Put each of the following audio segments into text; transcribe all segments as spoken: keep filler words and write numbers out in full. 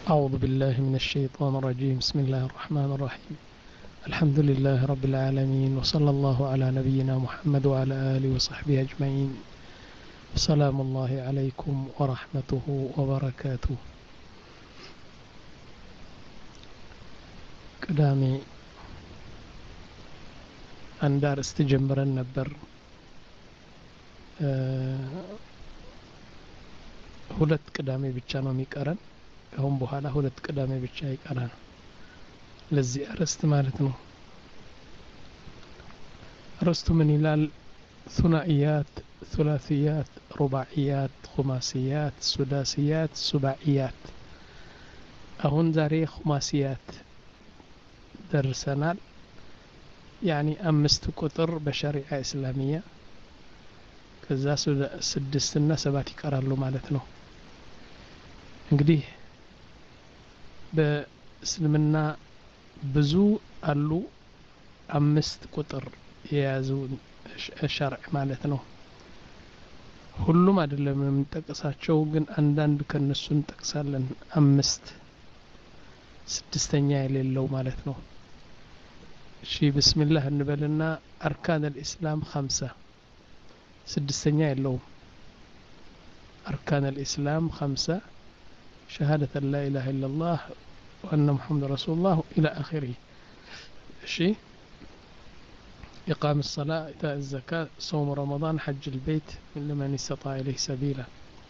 أعوذ بالله من الشيطان الرجيم. بسم الله الرحمن الرحيم. الحمد لله رب العالمين، وصلى الله على نبينا محمد وعلى آله وصحبه أجمعين. سلام الله عليكم ورحمته وبركاته. قدامي أندار استجمر النبر ሁለት ቅዳሜ ብቻ ነው የሚቀረን። ከአሁን በኋላ ሁለት ቅዳሜ ብቻ ይቀራል ለዚህ አርዕስት ማለት ነው። አርዕስቱ ምን ይላል? ثنائيات ثلاثيات رباعيات خماسيات سداسيات سباعيات። አሁን ዛሬ خماسيات ደርሰናል። يعني አምስት ቁጥር በሸሪዓ እስላሚያ ከዛ ስድስት እና ሰባት ይቀራሉ ማለት ነው። እንግዲህ በእስልምና ብዙ አሉ አምስት ቁጥር የያዙ ሸርዕ ማለት ነው። ሁሉም አይደለም የምንጠቅሳቸው፣ ግን አንዳንድ ከነሱ እንጠቅሳለን። አምስት ስድስተኛ የሌለው ማለት ነው። እሺ ቢስሚላህ እንበልና አርካን الاسلام خمسة ስድስተኛ የለውም። أركان الإسلام خمسة: شهادة لا إله إلا الله وأن محمد رسول الله إلى آخره. شيء إقام الصلاة، إيتاء الزكاة، صوم رمضان، حج البيت لمن استطاع إليه سبيلا.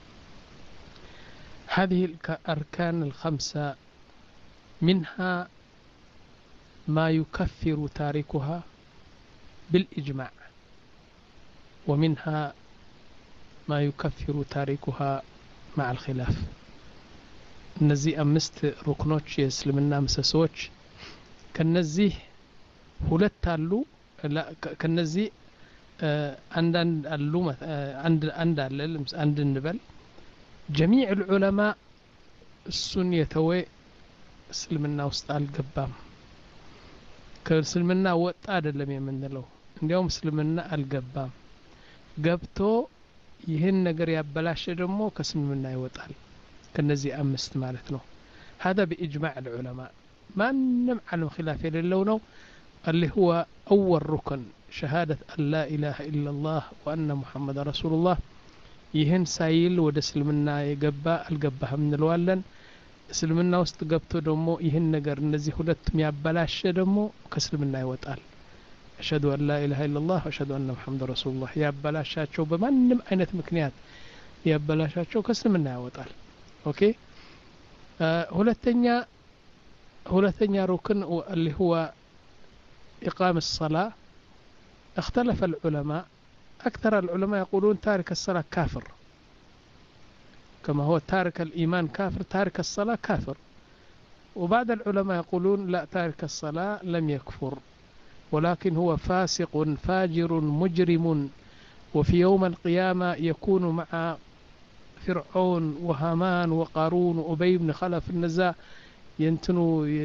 هذه الأركان الخمسة منها ما يكفر تاركها بالإجماع، ومنها ما يكفر تاركها مع الخلاف. እነዚህ አምስት ሩክኖች የእስልምና ምሰሶች ከነዚህ ሁለት አሉ ከነዚህ አንድ አንድ አሉ አንድ አንድ አለ አንድ እንበል جميع العلماء እሱን የተወ እስልምና ውስጥ አልገባም። ከእስልምና ወጣ አይደለም የምንለው፣ እንዲያውም እስልምና አልገባም። ገብቶ ይህን ነገር ያበላሸ ደግሞ ከእስልምና ይወጣል። ከነዚህ አምስት ማለት ነው። هذا بإجماع العلماء ما نم علم خلاف لو ነው اللي هو أول ركن شهادة أن لا إله إلا الله وأن محمد رسول الله። ይህን ሳይል ወደ እስልምና የገባ አልገባህም እንለዋለን። እስልምና ውስጥ ገብቶ ደግሞ ይህን ነገር እነዚህ ሁለቱም ያበላሸ ደግሞ ከእስልምና ይወጣል። أشهد أن لا إله إلا الله وأشهد أن محمد رسول الله ያበላሻቸው በማንም አይነት ምክንያት ያበላሻቸው ከእስልምና ያወጣል። ኦኬ ሁለተኛ ሁለተኛ ሩክን اللي هو إقام الصلاة. اختلف العلماء، أكثر العلماء يقولون تارك الصلاة كافر، كما هو تارك الإيمان كافر، تارك الصلاة كافر. وبعض العلماء يقولون لا، تارك الصلاة لم يكفر، ولكن هو فاسق فاجر مجرم، وفي يوم القيامة يكون مع فرعون وهامان وقارون وأبي بن خلف النزاع ينتنو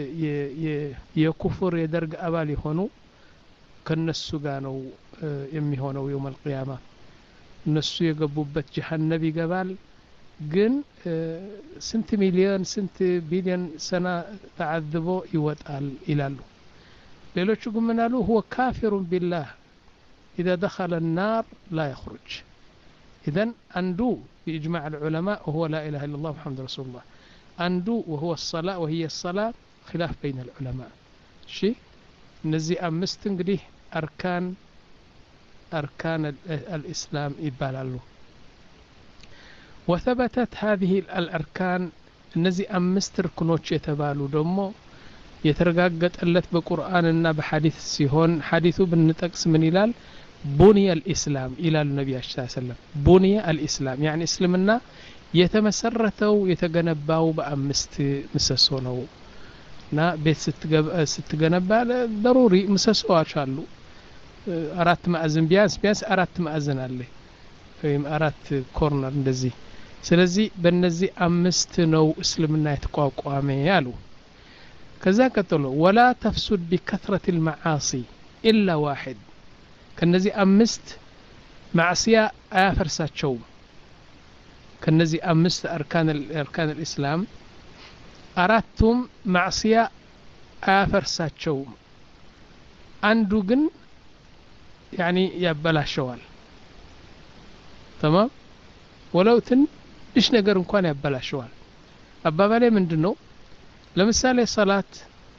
يكفر يدرج أبالي هونو كالنسو قانو يمي هونو يوم القيامة النسو يقبوبت جهنم قبال جن سنت مليون سنت بليون سنة تعذبوا يوتال إلالو ليلوش قمنالو هو كافر بالله إذا دخل النار لا يخرج. إذن أندو بإجماع العلماء وهو لا إله إلا الله محمد رسول الله. أندو وهو الصلاة، وهي الصلاة خلاف بين العلماء. شيء نزي أمستن قديه أركان أركان الإسلام إبالالو. وثبتت هذه الأركان نزي أمستر كنوش يتبالو دمو يترقاقت ألت بقرآننا بحديث سيهون. حديثو بالنتقس من إلال بني الإسلام إلى النبي صلى الله عليه وسلم. بني الإسلام يعني إسلامنا يتمسرتو يتجنباو بأمست مسسونو نا بيت ستجنبا ضروري مسسو أشالو أرات مأذن بيانس بيانس أرات مأذن عليه فيم أرات كورنر ندزي سلزي بنزي أمست نو إسلامنا يتقاقوا يالو. كذا قتلوا ولا تفسد بكثرة المعاصي إلا واحد. كنزي أمست معصية آفرسات شو كنزي أمست أركان أركان الإسلام አራቱም ማዕሲያ አያፈርሳቸውም አንዱ ግን ያኒ ያበላሸዋል تمام ወለው ትንሽ ነገር እንኳን ያበላሸዋል አባባሌ ምንድነው ለምሳሌ ሰላት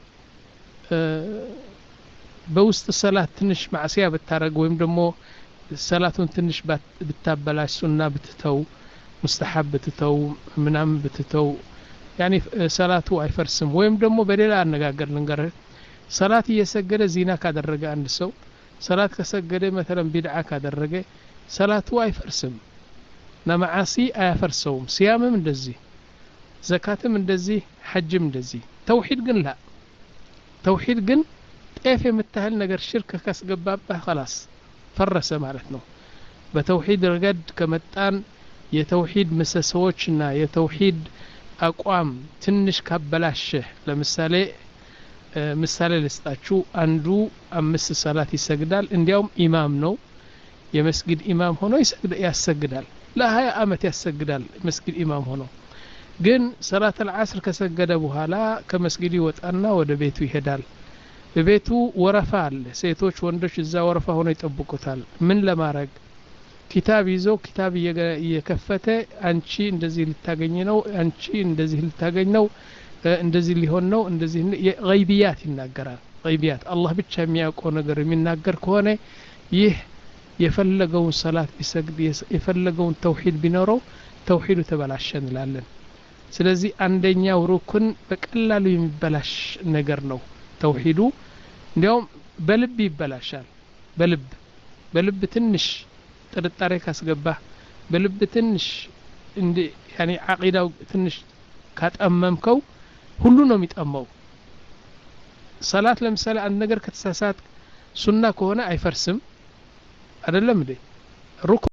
በውስጥ ሰላት ትንሽ ማዕሲያ ብታረግ ወይም ደግሞ ሰላቱን ትንሽ ብታበላሽ ሱና ብትተው ሙስተሐብ ብትተው ምናም ብትተው ያኒ ሰላቱ አይፈርስም ወይም ደግሞ በሌላ አነጋገር ልንገር ሰላት እየሰገደ ዚና ካደረገ አንድ ሰው ሰላት ከሰገደ مثلا ቢድዓ ካደረገ ሰላቱ አይፈርስም ነማዓሲ አያፈርሰውም ሲያምም እንደዚህ ዘካትም እንደዚህ ሐጅም እንደዚህ ተውሂድ ግን ላ ተውሂድ ግን ጤፍ የምታህል ነገር ሽርክ ካስገባባህ خلاص ፈረሰ ማለት ነው በተውሂድ ረገድ ከመጣን የተውሂድ መሰሶችና የተውሂድ አቋም ትንሽ ካበላሸ ለምሳሌ ምሳሌ ልስጣችሁ አንዱ አምስት ሰላት ይሰግዳል እንዲያውም ኢማም ነው የመስጊድ ኢማም ሆኖ ያሰግዳል ለ20 አመት ያሰግዳል መስጊድ ኢማም ሆኖ ግን ሰላት العصر ከሰገደ በኋላ ከመስጊድ ይወጣና ወደ ቤቱ ይሄዳል በቤቱ ወረፋ አለ ሴቶች ወንዶች እዛ ወረፋ ሆኖ ይጠብቁታል ምን ለማድረግ ኪታብ ይዞ ኪታብ እየከፈተ አንቺ እንደዚህ ልታገኝ ነው አንቺ እንደዚህ ልታገኝ ነው እንደዚህ ሊሆን ነው እንደዚህ ገይቢያት ይናገራል ገይቢያት አላህ ብቻ የሚያውቀው ነገር የሚናገር ከሆነ ይህ የፈለገውን ሰላት ቢሰግድ የፈለገውን ተውሂድ ቢኖረው ተውሂዱ ተበላሸ እንላለን ስለዚህ አንደኛው ሩክን በቀላሉ የሚበላሽ ነገር ነው ተውሂዱ እንዲያውም በልብ ይበላሻል በልብ በልብ ትንሽ ጥርጣሬ ካስገባ በልብ ትንሽ እንደ ያኒ አቂዳው ትንሽ ካጠመምከው ሁሉ ነው የሚጠመው ሰላት ለምሳሌ አንድ ነገር ከተሳሳት ሱና ከሆነ አይፈርስም አይደለም እንዴ ሩኩን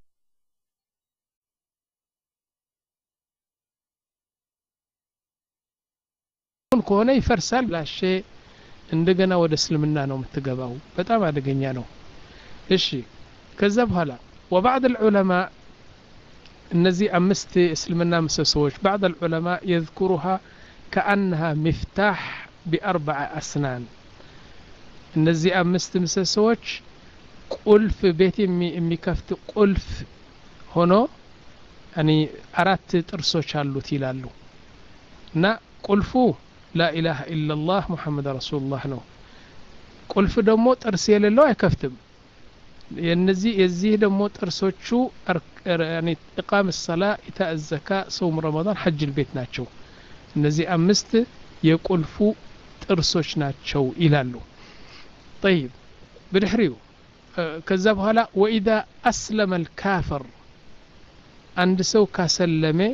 ከሆነ ይፈርሳል ላሽ እንደገና ወደ እስልምና ነው የምትገባው በጣም አደገኛ ነው እሺ ከዛ በኋላ وبعض العلماء እነዚህ አምስት እስልምና ምሰሶች بعض العلماء يذكرها كأنها مفتاح بأربع أسنان እነዚህ አምስት ምሰሶች ቁልፍ ቤት የሚከፍት ቁልፍ ሆኖ يعني አራት ጥርሶች አሉት ይላሉ እና ቁልፉ لا إله إلا الله محمد رسول الله ነው ቁልፍ ደግሞ ጥርስ የሌለው አይከፍትም የነዚህ የዚህ ደግሞ ጥርሶቹ يعني إقام الصلاة إيتاء الزكاة صوم رمضان حج البيت ናቸው እነዚህ አምስት የቁልፉ ጥርሶች ናቸው ይላሉ طيب بدحريو ከዛ በኋላ وإذا أسلم الكافر عند سو كسلمه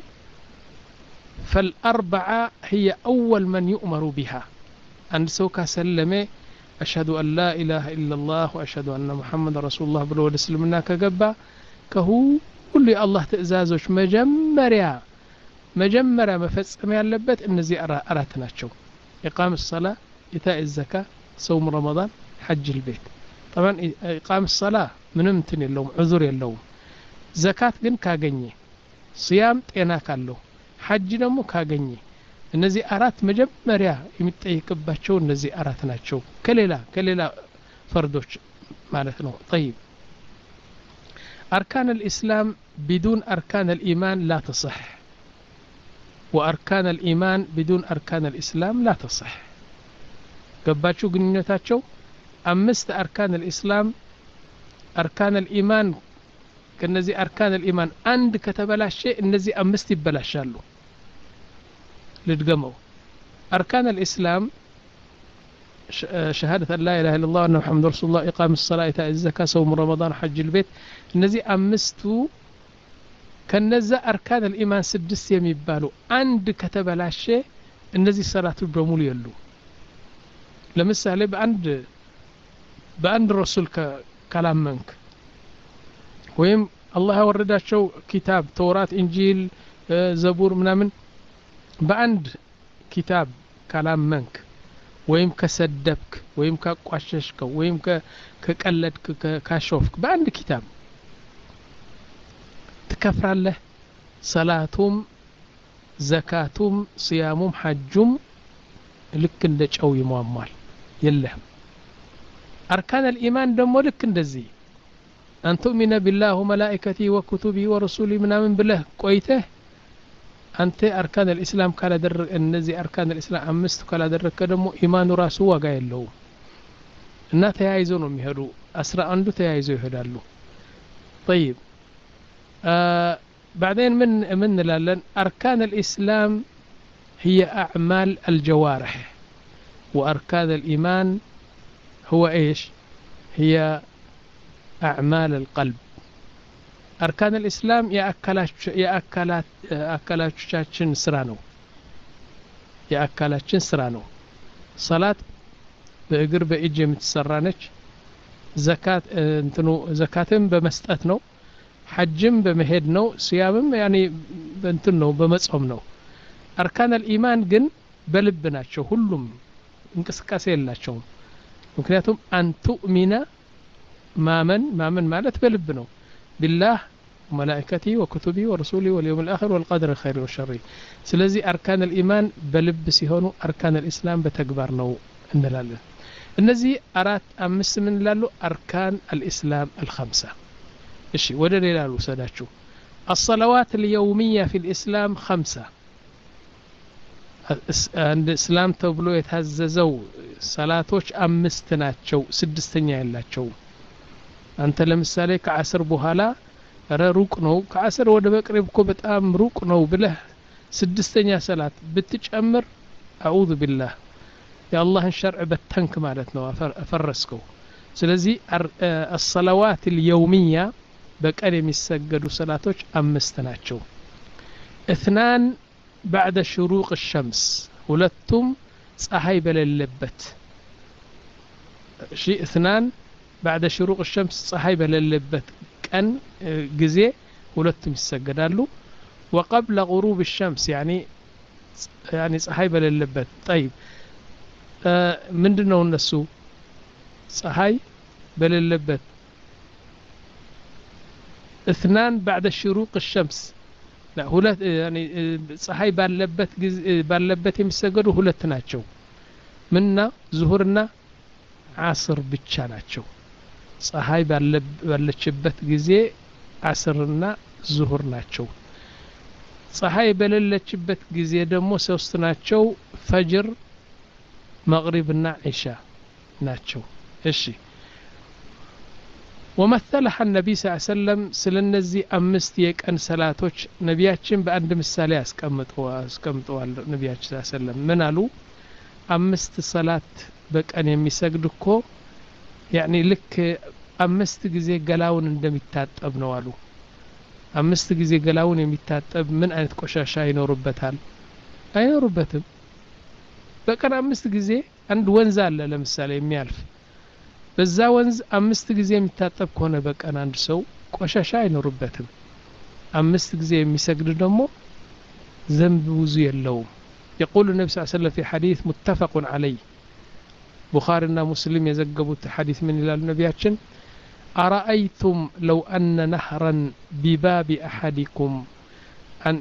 فالأربعة هي أول من يؤمر بها عند سو كسلمه أشهد أن لا إله إلا الله وأشهد أن محمد رسول الله بلو اسلمنا كجبا كهو كل الله تأزازوش مجمريا مجمرة مفصم ያለበት እነዚህ አራት ናቸው إقام الصلاة إيتاء الزكاة صوم رمضان حج البيت طبعا إقام الصلاة ምንም እንትን የለውም ዑذር የለውም ዘካት ግን ካገኘ صيام ጤና ካለው ሐጅ ደግሞ ካገኘ እነዚህ አራት መጀመሪያ የሚጠይቅባቸው እነዚህ አራት ናቸው ከሌላ ከሌላ ፈርዶች ማለት ነው طيب أركان الإسلام بدون أركان الإيمان لا تصح وأركان الإيمان بدون أركان الإسلام لا تصح قباتشو قنينتاتشو أمست أركان الإسلام أركان الإيمان كنزي أركان الإيمان عند كتبلا شيء النزي أمست بلا شالو لتقمو أركان الإسلام شهادة أن لا إله إلا الله وأن محمد رسول الله إقام الصلاة إيتاء الزكاة صوم رمضان حج البيت النزي أمستو كنزا أركان الإيمان سدس يميبالو عند كتبلا شيء النزي صلاة البرمول يلو لمثال بأند بأند الرسول كلام منك ويم الله وردات شو كتاب توراة إنجيل زبور منامن بأند كتاب كلام منك ويم كسدبك ويم كقششك ويم كقلدك كشوفك بأند كتاب تكفر له صلاتهم ዘካቱም ሲያሙም ሐጁም ልክ እንደ ጨው ይሟሟል የለህም أركان الإيمان دم لك እንደዚህ أن تؤمن بالله وملائكته وكتبه ورسوله من آمن بالله قويته أنت أركان الإسلام كلا در النزي أركان الإسلام أمست كلا در كدمو إيمان راسو وقاي له النا تيايزون مهرو أسرع عنده تيايزو يهدالو طيب آه بعدين من من لالن أركان الإسلام هي أعمال الجوارح وأركان الإيمان هو إيش هي أعمال القلب أركان الإسلام يا أكلات يا أكلات أكلات شاشن سرانو يا أكلات شن سرانو صلاة بأجر بإجي متسرانش زكاة انتنو زكاتهم بمستأتنو حجم بمهدنو صيامم يعني بنتنو بمصومنو أركان الإيمان جن بلبناتشو كلهم انكسكاسي لاتشو ምክንያቱም أن تؤمن ማመን ማመን ማለት በልብ ነው بالله وملائكته وكتبه ورسوله واليوم الآخر والقدر الخير والشر ስለዚህ أركان الإيمان በልብ ሲሆኑ أركان الإسلام በተግባር ነው እንላለን እነዚህ አራት አምስት ምን ይላሉ أركان الإسلام الخمسة እሺ ወደ ሌላ ልውሰዳችሁ الصلوات اليومية في الإسلام خمسة عند اسلام ተብሎ የታዘዘው ሰላቶች አምስት ናቸው ስድስተኛ ያላቸው አንተ ለምሳሌ ከአስር በኋላ ሩቅ ነው ከአስር ወደ መቅረብ እኮ በጣም ሩቅ ነው ብለህ ስድስተኛ ሰላት ብትጨምር አዑዙ ቢላህ የአላህን ሸርዕ በተንክ ማለት ነው አፈረስከው ስለዚህ الصلوات اليومية በቀን የሚሰገዱ ሰላቶች አምስት ናቸው اثنان بعد شروق الشمس ولتم ፀሐይ በሌለበት شيء اثنان بعد شروق الشمس ፀሐይ በሌለበት ቀን ጊዜ ሁለቱም ይሰገዳሉ وقبل غروب الشمس يعني يعني ፀሐይ በሌለበት طيب ምንድነው እነሱ ፀሐይ በሌለበት اثنان بعد شروق الشمس لا ሁለት يعني ፀሐይ ባለበት ባለበት የሚሰገዱ ሁለት ናቸው ምንና ዙሁርና ዓስር ብቻ ናቸው ፀሐይ ባለችበት ጊዜ ዓስርና ዙሁር ናቸው ፀሐይ በሌለችበት ጊዜ ደግሞ ሶስት ናቸው ፈጅር መግሪብና ኢሻ ናቸው እሺ ومثلها النبي صلى الله عليه وسلم سلنزي أمست يكن صلاتوች ነቢያችን በአንድ ምሳሌ ያስቀምጠዋል ያስቀምጠዋል ነቢያችን صلى الله عليه وسلم ምን አሉ አምስት ሰላት በቀን የሚሰግድ እኮ يعني ልክ አምስት ጊዜ ገላውን እንደሚታጠብ ነው አሉ አምስት ጊዜ ገላውን የሚታጠብ ምን አይነት ቆሻሻ ይኖርበታል አይኖርበትም በቀን አምስት ጊዜ አንድ ወንዝ አለ ለምሳሌ የሚያልፍ በዛ ወንዝ አምስት ጊዜ የሚታጠብ ከሆነ በቀን አንድ ሰው ቆሻሻ አይኖርበትም አምስት ጊዜ የሚሰግድ ደግሞ ዘንብ ብዙ የለውም يقول النبي صلى الله عليه وسلم في حديث متفق عليه بخاري ومسلم يزغبوا حديث من النبياتين أرأيتم لو أن نهرا بباب أحدكم أن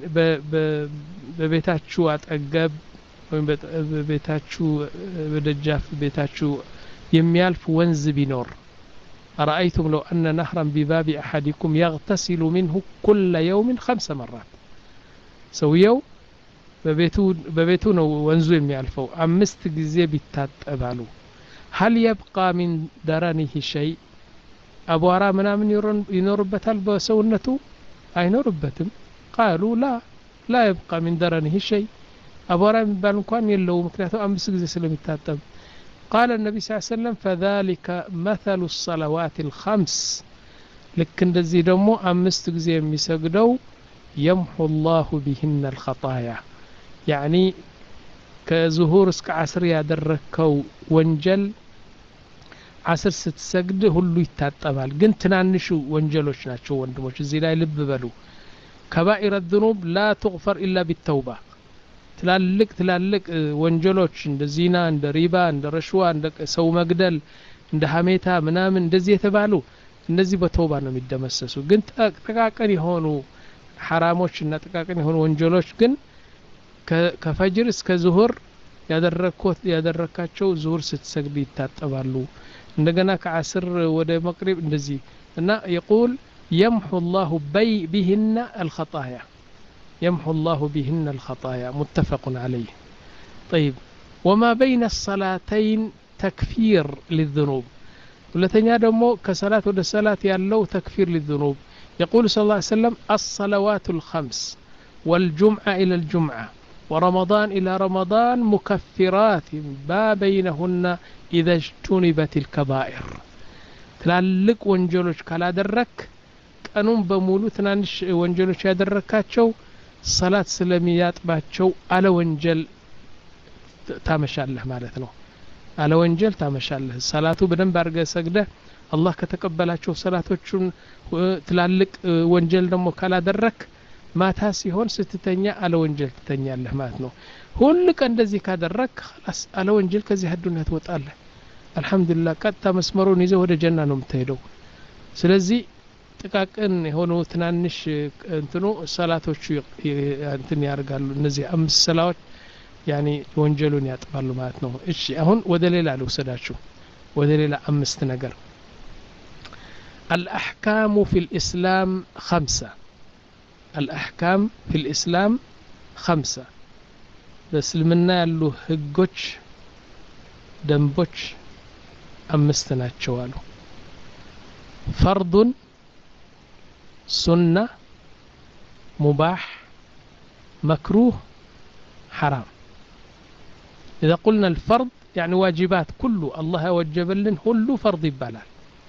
ببيتاتشو أتأجب ببيتاتشو بدجاف بيتاتشو يميالف ونز بنور أرأيتم لو أن نهرا بباب أحدكم يغتسل منه كل يوم خمس مرات سويو ببيتو ببيتو ونزو يميالفو أمست جزي بتاتبالو هل يبقى من درنه شيء أبو عرا منا من ينور بتال بسونته أي نور بتم قالوا لا لا يبقى من درنه شيء أبو عرا من بالكوان يلو مكنياتو أمست جزي سلم يتاتب قال النبي صلى الله عليه وسلم فذلك مثل الصلوات الخمس لكن دزي دمو أمست جزي يمسجدو يمحو الله بهن الخطايا يعني كظهور اسك عصر ያደረከው ወንጀል عصر ስትሰግድ ሁሉ ይታጠባል ግን ትናንሹ ወንጀሎች ናቸው ወንድሞች እዚህ ላይ ልብ በሉ كبائر الذنوب لا تغفر إلا بالتوبة ትላልቅ ትላልቅ ወንጀሎች እንደ ዚና እንደ ሪባ እንደ ረሽዋ እንደ ሰው መግደል እንደ ሐሜታ ምናምን እንደዚህ የተባሉ እነዚህ በተውባ ነው የሚደመሰሱ ግን ተቃቀን የሆኑ ሐራሞች እና ተቃቀን የሆኑ ወንጀሎች ግን ከፈጅር እስከ ዙሁር ያደረኩት ያደረካቸው ዙሁር ስትሰግድ ይታጠባሉ እንደገና ከዓስር ወደ መቅሪብ እንደዚህ እና يقول يمحو الله بي بهن الخطايا يمحو الله بهن الخطايا متفق عليه طيب وما بين الصلاتين تكفير للذنوب ولتنيا دمو كصلاة ود الصلاة يالله تكفير للذنوب يقول صلى الله عليه وسلم الصلوات الخمس والجمعة إلى الجمعة ورمضان إلى رمضان مكفرات ما بينهن إذا اجتنبت الكبائر تلالك وانجلوش كلا درك كانون بمولو تنانش وانجلوش يدركاتشو صلاة سلميات باتشو على وانجل تامشالله مالتنا على وانجل تامشالله صلاة بدن بارغة سجدة الله كتقبلاتشو صلاتوچون تلالك وانجل دمو كلا درك ማታ ሲሆን ስትተኛ አለ ወንጀል ትተኛለህ ማለት ነው ሁሉ ቀን እንደዚህ ካደረክ خلاص አለ ወንጀል ከዚህ ሀዱና ትወጣለህ አልহামዱሊላህ ቀጥታ መስመሩን ይዘህ ወደ ጀና ነው የምትሄደው ስለዚህ ጥቃቅን የሆኑ ትናንሽ እንትኑ ሰላቶቹ እንትን ያርጋሉ እነዚህ አምስት ሰላዎች ያኒ ወንጀሉን ያጥባሉ ማለት ነው እሺ አሁን ወደ ሌላ ልውሰዳችሁ ወደ ሌላ አምስት ነገር الأحكام في الإسلام خمسة الأحكام في الإسلام خمسة بسلمنا ያሉ ህጎች ደንቦች አምስት ናቸው አሉ فرض سنة مباح مكروه حرام إذا قلنا الفرض يعني واجبات كله الله وجب لنا كله فرض يبالال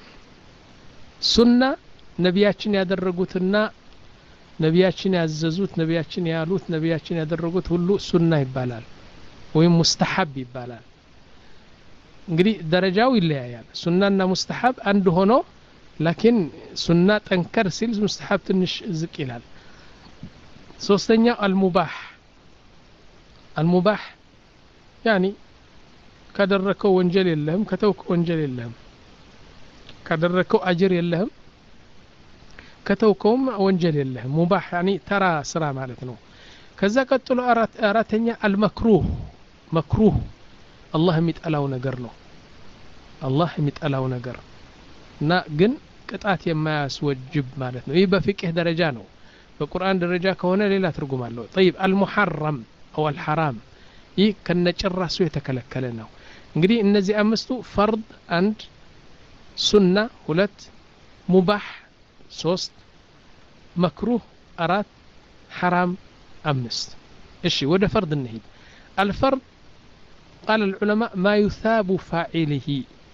سنة نبياتنا ያደረጉትና ነቢያችን ያዘዙት ነቢያችን ያሉት ነቢያችን ያደረጉት ሁሉ ሱና ይባላል ወይም ሙስተሐብ ይባላል እንግዲህ ደረጃው ይለያያል ሱናና ሙስተሐብ አንድ ሆኖ لكن ሱና ጠንከር ሲል ሙስተሐብ ትንሽ ዝቅ ይላል ሶስተኛው المباح المباح يعني ካደረከው ወንጀል የለህም ከተውከው ወንጀል የለህም ካደረከው አጅር የለህም ከተውከውም ወንጀል የለህም ሙባህ يعني ተራ ስራ ማለት ነው ከዛ ቀጥሎ አራት አራተኛ المكروه مكروه الله የሚጠላው ነገር ነው الله የሚጠላው ነገር እና ግን ቅጣት የማያስወጅብ ማለት ነው ይህ በፍቅህ ደረጃ ነው በቁርአን ደረጃ ከሆነ ሌላ ትርጉም አለው طيب المحرم او الحرام ይህ ከነጭራሱ የተከለከለ ነው እንግዲህ እነዚህ አምስቱ ፈርድ አንድ ሱና ሁለት ሙባህ ሶስት مكروه أراد حرام أمست إشي وده فرض النهي الفرض قال العلماء ما يثاب فاعله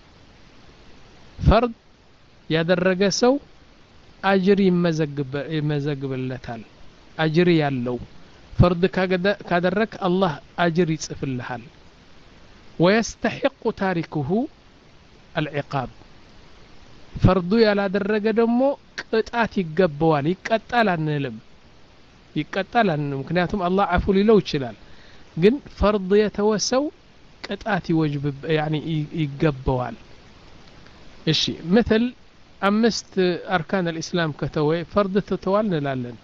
فرض يدرج سو أجري مزقب مزقب اللتال أجري يالو فرض كادرك الله أجري يصفل الحال ويستحق تاركه العقاب فرض يلا درج دمو ቅጣት ይገባዋል ይቀጣል አንልም ይቀጣል አንልም ምክንያቱም አላህ አፉ ሊለው ይችላል ግን ፈርድ የተወሰው ቅጣት ይወጅብ يعني ይገባዋል እሺ مثل አምስት አርካን الاسلام ከተወይ ፈርድ ተተዋል እንላለን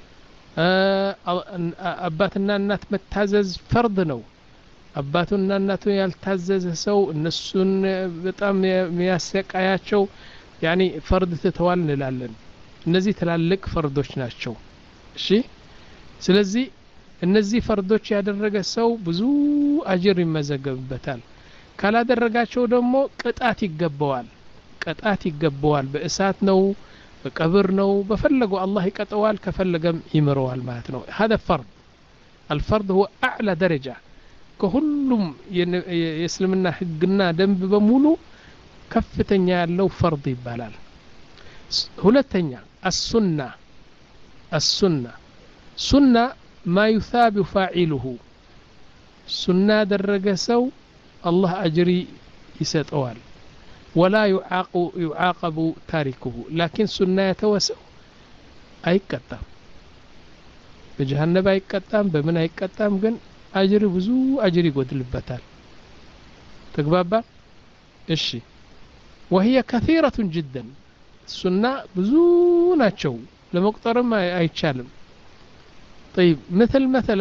አባትና እናት መታዘዝ ፈርድ ነው አባቱና እናቱ ያልታዘዘ ሰው እነሱን በጣም የሚያሰቃያቸው يعني فرض تتوال نلالن እነዚህ ትላልቅ ፈርዶች ናቸው እሺ ስለዚህ እነዚህ ፈርዶች ያደረገ ሰው ብዙ አጅር ይመዘገብበታል ካላደረጋቸው ደግሞ ቅጣት ይገባዋል ቅጣት ይገባዋል በእሳት ነው በቀብር ነው በፈለገው አላህ ይቀጣዋል ከፈለገም ይምረዋል ማለት ነው هذا فرض الفرض هو اعلى درجة كሁሉም የእስልምና ህግና ደንብ በሙሉ ከፍተኛ ያለው ፈርድ ይባላል ሁለተኛ السنة السنة سنة ما يثاب فاعله سنة درج سو الله أجري يسطوال ولا يعاقب يعاقب تاركه لكن سنة يتوسع أي كتام بجهنم أي كتام بمن أي كتام جن أجري بزو أجري قد البتال تقبابا إيشي وهي كثيرة جدا السنة بزو ناتشو لمقترم أي تشالم طيب مثل مثلا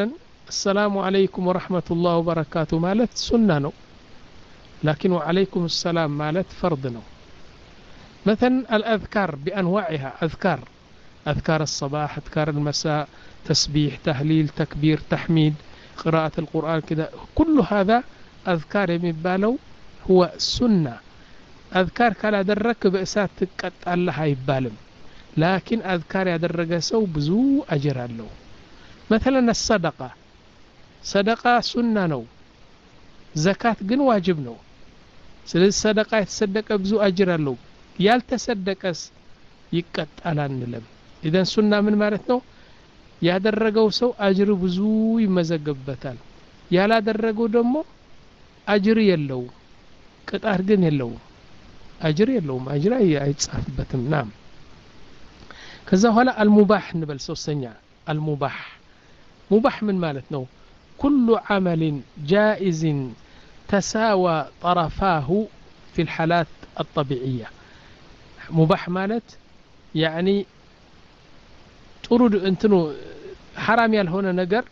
السلام عليكم ورحمة الله وبركاته مالت سنة، لكن وعليكم السلام مالت فرض. مثلا الأذكار بأنواعها، أذكار أذكار الصباح، أذكار المساء، تسبيح، تهليل، تكبير، تحميد، قراءة القرآن كذا، كل هذا أذكار يمبالو هو سنة. أذكار كلا درك بأسات تقط الله يبالم، لكن أذكار يدرج سو بزو أجر له. مثلا الصدقة، صدقة سنة نو، زكاة جن واجب نو. ስለዚህ ሰደቃ የተሰደቀ ብዙ አጅር አለው፣ ያልተሰደቀስ ይቀጣል አንልም። ኢዘን ሱና ምን ማለት ነው? ያደረገው ሰው አጅር ብዙ ይመዘገብበታል፣ ያላደረገው ደግሞ አጅር የለው፣ ቅጣት ግን የለው፣ አጅር የለውም፣ አጅር አይጻፍበትም። ናም ከዛ በኋላ አልሙባህ እንበል። ሶስተኛ አልሙባህ። ሙባህ ምን ማለት ነው? ኩሉ ዐመልን ጃኢዝን تساوى طرفاه في الحالات الطبيعية. مباح مالت يعني ترد انتنو حرام يالهون نجر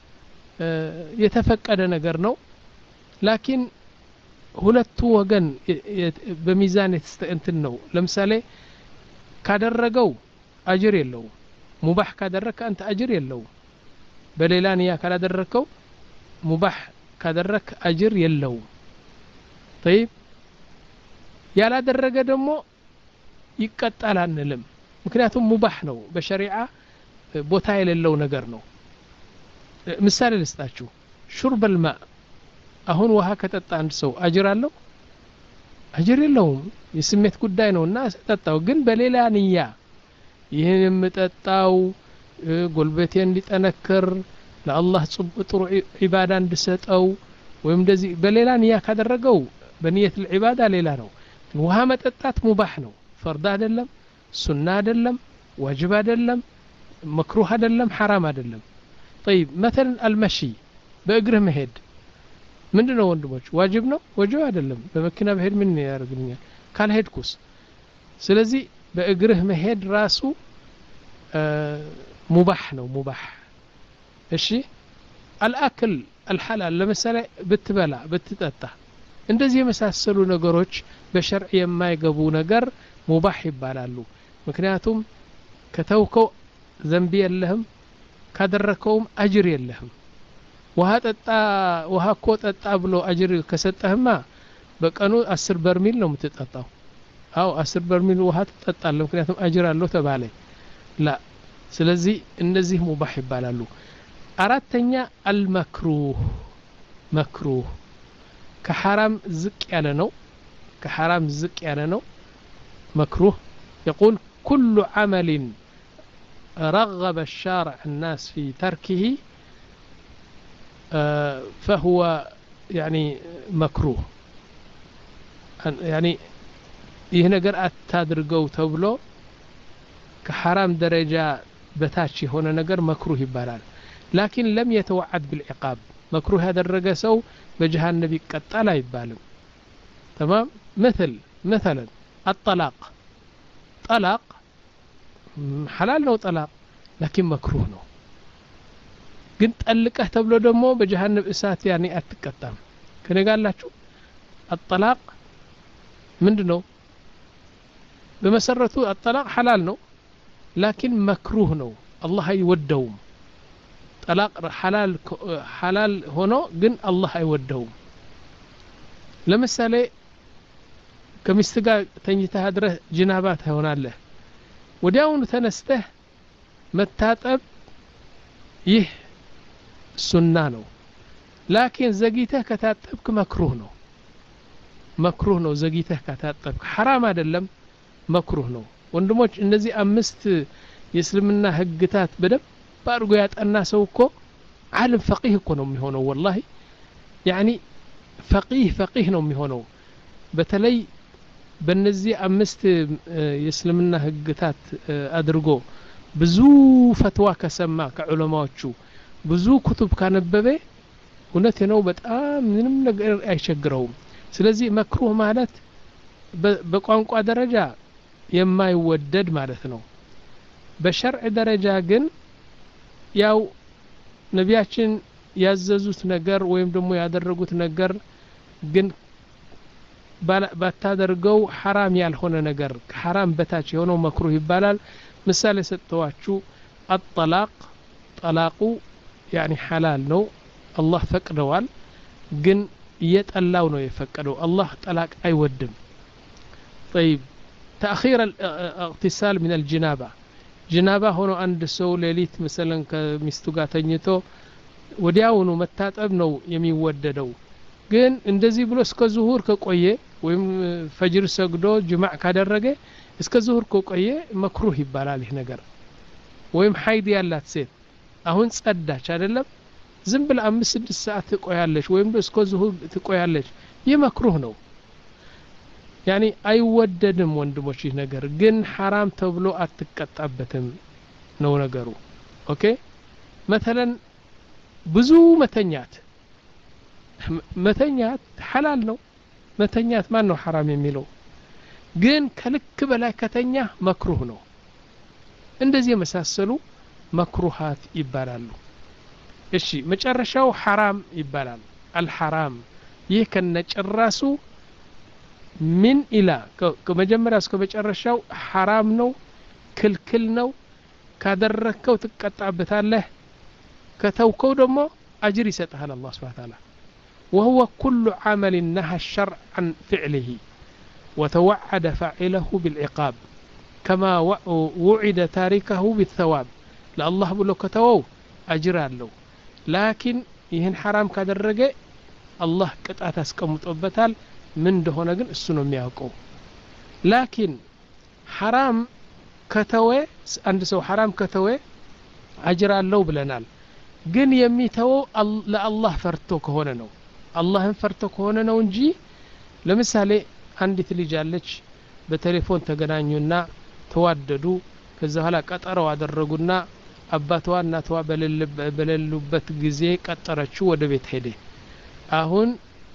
يتفقد نجر نو، لكن ሁለቱ ወገን በሚዛን እንትን ነው። ለምሳሌ ካደረገው አጅር የለው፣ ሙባህ ካደረከ አንተ አጅር የለው። በሌላ ንያ ካላደረከው ሙባህ ካደረክ አጅር የለው። طيب ያላደረገ ደግሞ ይቀጣል አንልም፣ ምክንያቱም ሙባህ ነው፣ በሸሪዓ ቦታ የሌለው ነገር ነው። ምሳሌ ልስጣችሁ። ሹርብ الماء፣ አሁን ውሃ ከጠጣ አንድ ሰው አጅር አለው? አጅር የለውም፣ የስሜት ጉዳይ ነውና ተጠጣው። ግን በሌላ ንያ ይሄን የምጠጣው ጎልበቴ እንዲጠነክር ለአላህ ጥሩ ዒባዳ እንድሰጠው ወይም እንደዚህ በሌላ ንያ ካደረገው በንየት العباده ሌላ ነው። ውሃ መጠጣት ሙባህ ነው፣ ፈርድ አይደለም፣ ሱና አይደለም፣ ዋጅብ አይደለም፣ መክሩህ አይደለም፣ ሐራም አይደለም። طيب مثلا المشي በእግር መሄድ ምንድነው ወንድሞች? ዋጅብ ነው? ዋጅብ አይደለም። በመኪና በሄድ ምን ያደርግልኛል ካልሄድኩስ? ስለዚህ በእግርህ መሄድ ራሱ ሙባህ ነው፣ ሙባህ። እሺ አልአክል አልሐላል፣ ለምሳሌ ብትበላ ብትጠጣ፣ እንደዚህ የመሳሰሉ ነገሮች በሸርዕ የማይገቡ ነገር ሙባህ ይባላሉ። ምክንያቱም ከተውከው ዘንብ የለህም፣ ካደረከውም አጅር የለህም። ውሃ ጠጣ ውሃ እኮ ጠጣ ብሎ አጅር ከሰጠህማ በቀኑ አስር በርሚል ነው የምትጠጣው። አው አስር በርሚል ውሃ ትጠጣለህ ምክንያቱም አጅር አለው ተባለ ላ። ስለዚህ እነዚህ ሙባህ ይባላሉ። አራተኛ አልመክሩህ፣ መክሩህ ከሐራም ዝቅ ያለ ነው፣ ከሐራም ዝቅ ያለ ነው መክሩህ። يقول كل عمل رغب الشارع الناس في تركه فهو يعني مكروه، يعني ይህ ነገር አታድርገው ተብሎ ከሐራም ደረጃ በታች የሆነ ነገር መክሩህ ይባላል። لكن لم يتوعد بالعقاب، مكروه ያደረገ ሰው በጀሃነም ይቀጣል አይባልም። تمام. مثل مثلا الطلاق، طلاق حلال ነው طلاق، لكن مكروه ነው። ግን ጠልቀህ ተብሎ ደግሞ በጀሃነም እሳት ያኔ አትቀጣም። ከነጋላችሁ الطلاق ምንድነው? በመሰረቱ الطلاق حلال ነው፣ لكن مكروه ነው፣ الله አይወደውም። طلاق حلال حلال ሆኖ ግን الله አይወደውም። ለምሳሌ ከሚስት ጋር ተኝተህ አድረህ ጅናባ ትሆናለህ፣ ወዲያውኑ ተነስተህ መታጠብ ይህ ሱና ነው። ላኪን ዘግይተህ ከታጠብክ መክሩህ ነው፣ መክሩህ ነው። ዘግይተህ ከታጠብክ ሐራም አይደለም፣ መክሩህ ነው። ወንድሞች እነዚህ አምስት የእስልምና ህግታት በደንብ ባርጎ ያጠና ሰው እኮ ዓለም ፈቂህ እኮ ነው የሚሆነው። ወላሂ ያኒ ፈቂህ ፈቂህ ነው የሚሆነው። በተለይ በእነዚህ አምስት የእስልምና ህግታት አድርጎ ብዙ ፈትዋ ከሰማ ከዑለማዎቹ ብዙ ኩቱብ ካነበበ እውነት ነው በጣም ምንም ነገር አይቸግረውም። ስለዚህ መክሩህ ማለት በቋንቋ ደረጃ የማይወደድ ማለት ነው። በሸርዕ ደረጃ ግን ያው ነቢያችን ያዘዙት ነገር ወይም ደግሞ ያደረጉት ነገር ግን ባታደርገው ሐራም ያልሆነ ነገር ሐራም በታች የሆነው መክሩህ ይባላል ምሳሌ ሰጥተዋችሁ الطلاق ጠላቁ يعني حلال ነው አላህ ፈቅደዋል ግን የጠላው ነው የፈቀደው አላህ ጠላቅ አይወድም طيب تأخير الاغتسال من الجنابة جنابة ሆኖ አንድ ሰው ሌሊት مثلا ከሚስቱ ጋር ተኝቶ ወዲያውኑ መታጠብ ነው የሚወደደው ግን እንደዚህ ብሎ እስከ ዙሁር ከቆየ ወይም ፈጅር ሰግዶ ጅማዕ ካደረገ እስከ ዙሁር ከቆየ መክሩህ ይባላል ይህ ነገር ወይም ሐይድ ያላት ሴት አሁን ጸዳች አይደለም ዝም ብለ አምስት ስድስት ሰዓት ትቆያለች ወይም እስከ ዙሁር ትቆያለች ይህ መክሩህ ነው ያኒ አይወደድም ወንድሞች ይህ ነገር ግን ሐራም ተብሎ አትቀጣበትም ነው ነገሩ ኦኬ مثلا ብዙ መተኛት መተኛት حلال ነው መተኛት ማን ነው حرام የሚለው ግን ከልክ በላይ ከተኛ መክሩህ ነው እንደዚህ የመሳሰሉ መክሩሃት ይባላሉ እሺ መጨረሻው حرام ይባላል الحرام ይህ ከነጭራሱ ምን ኢላ ከመጀመሪያ እስከ መጨረሻው حرام ነው ክልክል ነው ካደረከው ትቀጣበታለህ ከተውከው ደግሞ አጅር ይሰጣል አላህ Subhanahu Wa Ta'ala وهو كل عمل نهى الشرع عن فعله وتوعد فاعله بالعقاب كما وعد تاركه بالثواب لا الله بلو كتوو أجر له لكن يهن حرام كدرجة الله قطعت اسقمطبታል من እንደሆነ ግን እሱ ነው የሚያውቀው لكن حرام ከተወ አንድ ሰው حرام ከተወ أجر له ብለናል ግን የሚተወው ለአላህ ፈርቶ ከሆነ ነው አላህን ፈርቶ ከሆነ ነው እንጂ ለምሳሌ አንዲት ልጅ አለች በቴሌፎን ተገናኙና ተዋደዱ ከዛ ኋላ ቀጠሮ አደረጉና አባቷ እናቷ በሌሉበት ጊዜ ቀጠረችው ወደ ቤት ሄደ አሁን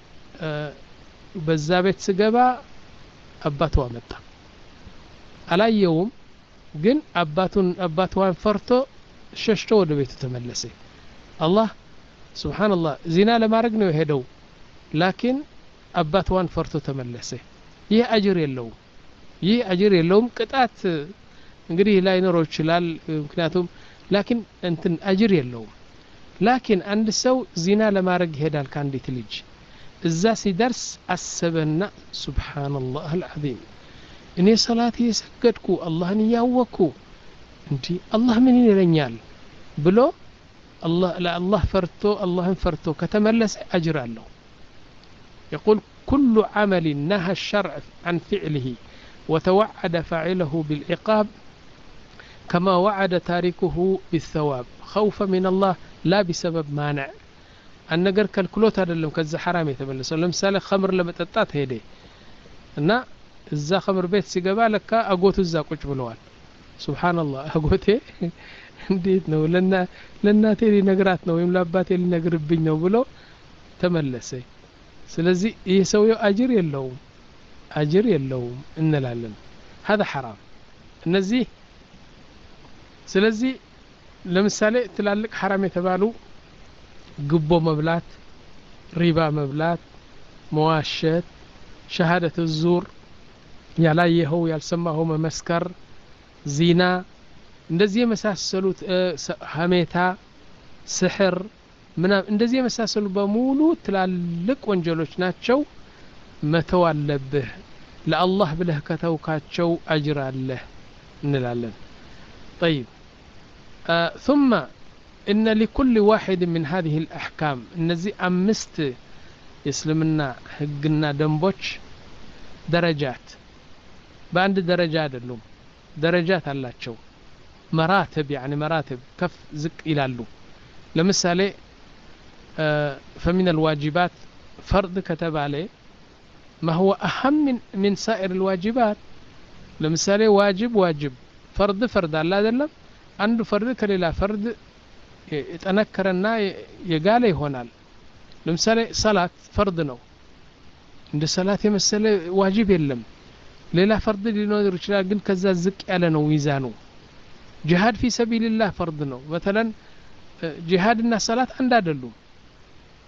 በዛ ቤት ስገባ አባቷ መጣ አላየውም ግን አባቱን አባቷን ፈርቶ ሸሽቶ ወደ ቤቱ ተመለሰ አላህ سبحان الله زنا ለማድረግ ነው ሄደው لكن አባቷን ፈርቶ ተመለሰ ይህ አጅር የለውም ይህ አጅር የለውም ቅጣት እንግዲህ ላይኖረው ይችላል ምክንያቱም لكن እንትን አጅር የለውም لكن አንድ ሰው ዚና ለማድረግ ይሄዳል ከአንዲት ልጅ እዛ ሲደርስ አሰበና سبحان الله العظيم እኔ ሶላት እየሰገድኩ አላህን ያወኩ እንዴ አላህ ምን ይለኛል ብሎ الله لا الله فرتو الله فرتو كتملس أجر له يقول كل عمل نهى الشرع عن فعله وتوعد فاعله بالعقاب كما وعد تاركه بالثواب خوفا من الله لا بسبب مانع النجر كالكلوت هذا اللي كذا حرام يتملس لمثال خمر لما تطات هيدي እና እዛ خمر ቤት ሲገባ ለካ አጎቱ እዛ ቁጭ ብለዋል سبحان الله አጎቴ እንዴት ነው ለና ለናቴ ሊነግራት ነው ወይም ለአባቴ ሊነግርብኝ ነው ብሎ ተመለሰ ስለዚህ ይህ ሰውየው አጅር የለውም አጅር የለውም እንላለን هذا حرام እነዚህ ስለዚህ ለምሳሌ ትላልቅ حرام የተባሉ ግቦ መብላት ሪባ መብላት መዋሸት ሸሃደተ ዙር ያላየኸው ያልሰማኸው መመስከር ዚና እንደዚህ የመሳሰሉት ሐሜታ ስሕር ምናም እንደዚህ የመሳሰሉ በሙሉ ትላልቅ ወንጀሎች ናቸው መተው አለብህ ለአላህ ብለህ ከተውካቸው አጅር አለህ እንላለን طيب آه ثم إن لكل واحد من هذه الأحكام እነዚህ አምስት የእስልምና ህግና ደንቦች ደረጃት በአንድ ደረጃ አይደሉም ደረጃት አላቸው مراتب يعني مراتب كف زق يلالو لمثال آه فمن الواجبات فرض كتب عليه ما هو أهم من, من سائر الواجبات لمثال واجب واجب فرض فرض الله دلم عنده فرض كليلا فرض يتنكرنا يقال يهونال لمثال صلاة فرض نو عند صلاة يمثل واجب يلم ليلا فرض لنودر يشلا ግን ከዛ ዝቅ ያለ ነው ሚዛኑ جهاد في سبيل الله فرض ነው مثلا جهادنا صلاة አንድ አይደሉም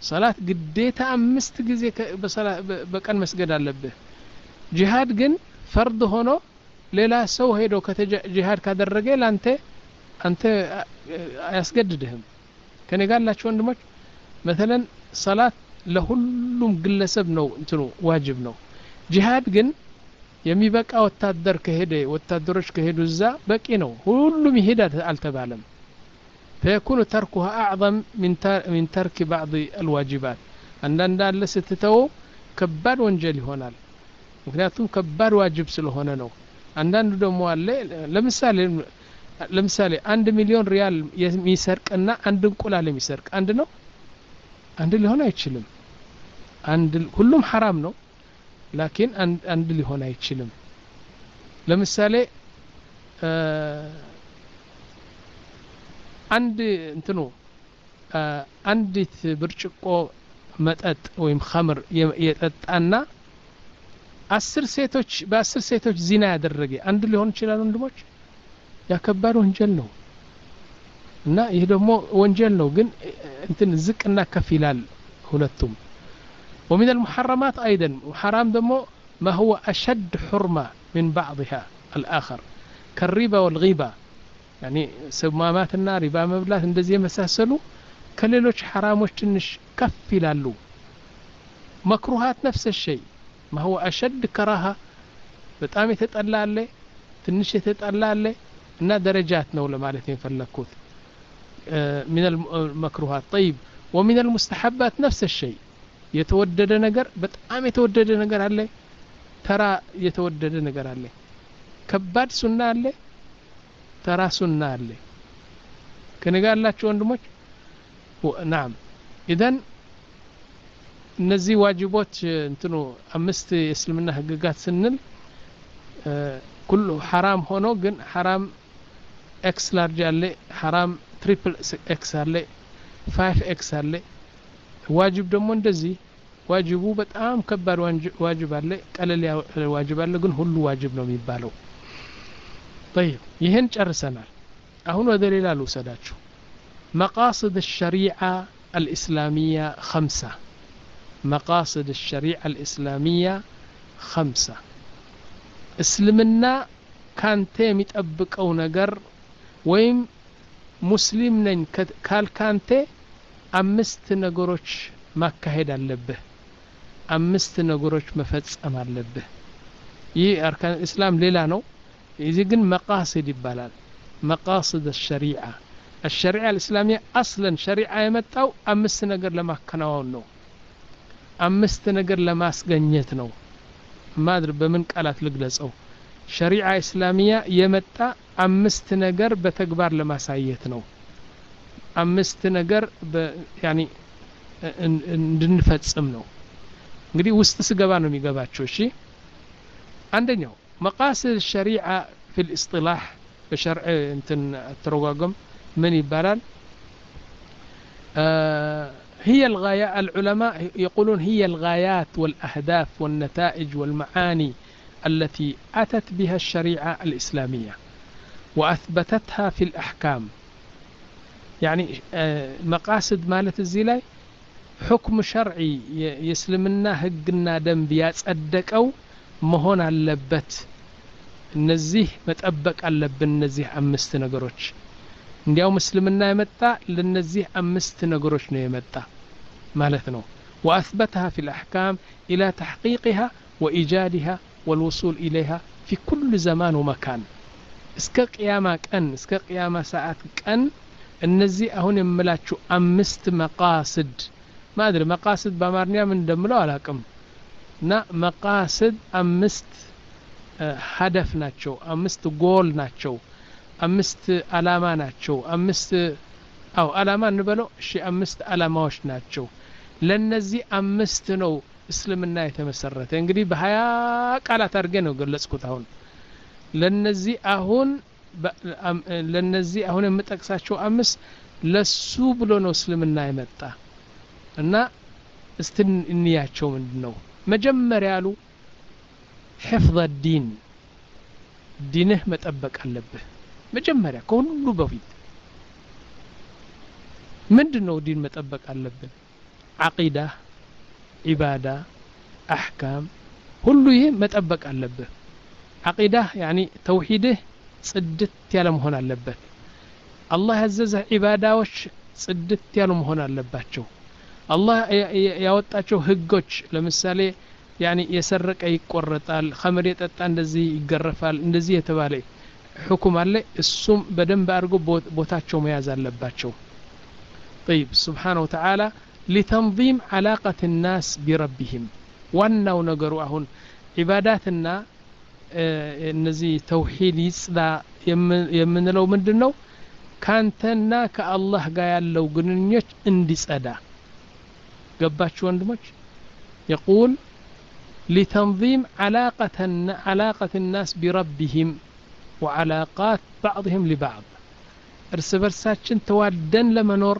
صلاة قديتا أمست جزي بقن مسجد አለብህ ጂሃድ ግን ፈርድ ሆኖ ሌላ ሰው ሄዶ ከጂሃድ ካደረገ ላንተ አንተ አያስገድድህም ከኔ ጋር ያላችሁ ወንድሞች مثلا صلاة ለሁሉም ግለሰብ ነው እንትኑ ዋጅብ ነው ጂሃድ ግን የሚበቃ ወታደር ከሄደ ወታደሮች ከሄዱ እዛ በቂ ነው ሁሉም ይሄዳል አልተባለም فيكون تركها أعظم من من ترك بعض الواجبات عندنا እንዳለ ስትተው ከባድ ወንጀል ይሆናል ምክንያቱም ከባድ ዋጅብ ስለሆነ ነው አንዳንዱ ደግሞ አለ ለምሳሌ ለምሳሌ አንድ ሚሊዮን ሪያል የሚሰርቅና አንድ እንቁላል የሚሰርቅ አንድ ነው አንድ ሊሆን አይችልም አንድ ሁሉም حرام ነው لكن አንድ ሊሆን አይችልም ለምሳሌ አንድ እንትኑ አንዲት ብርጭቆ መጠጥ ወይም خمر የጠጣና አስር ሴቶች በአስር ሴቶች ዚና ያደረገ አንድ ሊሆን ይችላል ወንድሞች ያከባድ ወንጀል ነው እና ይሄ ደግሞ ወንጀል ነው ግን እንትን ዝቅና ከፍ ይላል ሁለቱም ومن المحرمات ايضا حرام دمو ما هو اشد حرمه من بعضها الاخر كالربا والغيبه يعني سماماتنا ربا مبلات እንደዚህ የመሳሰሉ ከሌሎች حرامዎች ትንሽ ከፍ ይላሉ مكروهات نفس الشيء ما هو اشد كراهه በጣም የተጠላ አለ ትንሽ የተጠላ አለ እና ደረጃት ነው ለማለት የፈለኩት من المكروهات طيب ومن المستحبات نفس الشيء የተወደደ ነገር በጣም የተወደደ ነገር አለ ተራ የተወደደ ነገር አለ ከባድ ሱና አለ ተራ ሱና አለ ከነጋላችሁ ወንድሞች نعم اذا እነዚህ ዋጅቦች እንትኑ አምስት የእስልምና ህግጋት ስንል ኩሉ حرام ሆኖ ግን حرام ኤክስ ላርጅ አለ حرام ትሪፕል ኤክስ አለ ፋይቭ ኤክስ አለ ዋጅብ ደግሞ እንደዚህ ዋጅቡ በጣም ከባድ ዋጅብ አለ ቀለል ዋጅብ አለ ግን ሁሉ ዋጅብ ነው የሚባለው طيب ይሄን ጨርሰናል አሁን ወደ ሌላ ልውሰዳችሁ مقاصد الشريعة الإسلامية خمسة مقاصد الشريعة الإسلامية خمسة اسلمنا كانت متطبقው ነገር ወይም ሙስሊም ነኝ ካልካንተ አምስት ነገሮች ማካሄድ አለብህ አምስት ነገሮች መፈጸም አለብህ ይህ አርካን እስላም ሌላ ነው እዚህ ግን መቃሲድ ይባላል መቃሲድ الشريعة الشريعة الإسلامية أصلا شريعة የመጣው አምስት ነገር ለማከናወን ነው አምስት ነገር ለማስገኘት ነው ማድር በምን ቃላት ልግለጸው شريعة إسلامية የመጣ አምስት ነገር በተግባር ለማሳየት ነው አምስት ነገር ያኒ እንድንፈጽም ነው እንግዲህ ውስጥ ስገባ ነው የሚገባቸው እሺ አንደኛው مقاصد الشريعة في الاصطلاح بشرع انتن الترواقم من يبالال آه هي الغاية العلماء يقولون هي الغايات والأهداف والنتائج والمعاني التي أتت بها الشريعة الإسلامية وأثبتتها في الأحكام يعني مقاصد مالت الزلاي حكم شرعي يسلمنا هقنا دم بياتصدقوا مهون علبت النزيه متأبك علب النزيه أمست نقروش እንዲያው مسلمنا يمتع للنزيه أمست نقروش نيمتع مالتنا وأثبتها في الأحكام إلى تحقيقها وإيجادها والوصول إليها في كل زمان ومكان እስከ ቂያማ ቀን እስከ ቂያማ ሰዓት ቀን እነዚህ አሁን የምላችሁ አምስት መቃስድ ማድር መቃስድ በአማርኛ ምን እንደምለው አላቅም እና መቃስድ አምስት ሀደፍ ናቸው አምስት ጎል ናቸው አምስት አላማ ናቸው አምስት አው አላማ እንበለው እሺ አምስት አላማዎች ናቸው ለነዚህ አምስት ነው እስልምና የተመሰረተ እንግዲህ በሀያ ቃላት አድርጌ ነው ገለጽኩት አሁን ለነዚህ አሁን ለነዚህ አሁን የምጠቅሳቸው አምስት ለሱ ብሎ ነው እስልምና የመጣ እና እስትን እንያቸው ምንድነው መጀመሪያ ያሉ حفظ الدين ዲንህ መጠበቅ አለብህ መጀመሪያ ከሁሉ በፊት ምንድነው ዲን መጠበቅ አለብን عقيدة عبادة أحكام ሁሉ ይሄ መጠበቅ አለበት عقيدة يعني توحيده ጽድት ያለ መሆን አለበት አላህ ያዘዘ ዒባዳዎች ጽድት ያሉ መሆን አለባቸው አላህ ያወጣቸው ህጎች ለምሳሌ يعني የሰረቀ ይቆረጣል ኸምር የጠጣ እንደዚህ ይገረፋል እንደዚህ የተባለ حكم አለ እሱም በደንብ አድርጎ ቦታቸው መያዝ አለባቸው طيب سبحانه وتعالى لتنظيم علاقة الناس بربهم ዋናው ነገሩ አሁን ዒባዳትና እነዚህ ተውሂድ ይጽዳ የምንለው ምንድነው ካንተና ከአላህ ጋር ያለው ግንኙነት እንዲጸዳ ገባችሁ ወንድሞች يقول لتنظيم علاقة علاقة الناس بربهم وعلاقات بعضهم لبعض እርስ በርሳችን ተዋደን ለመኖር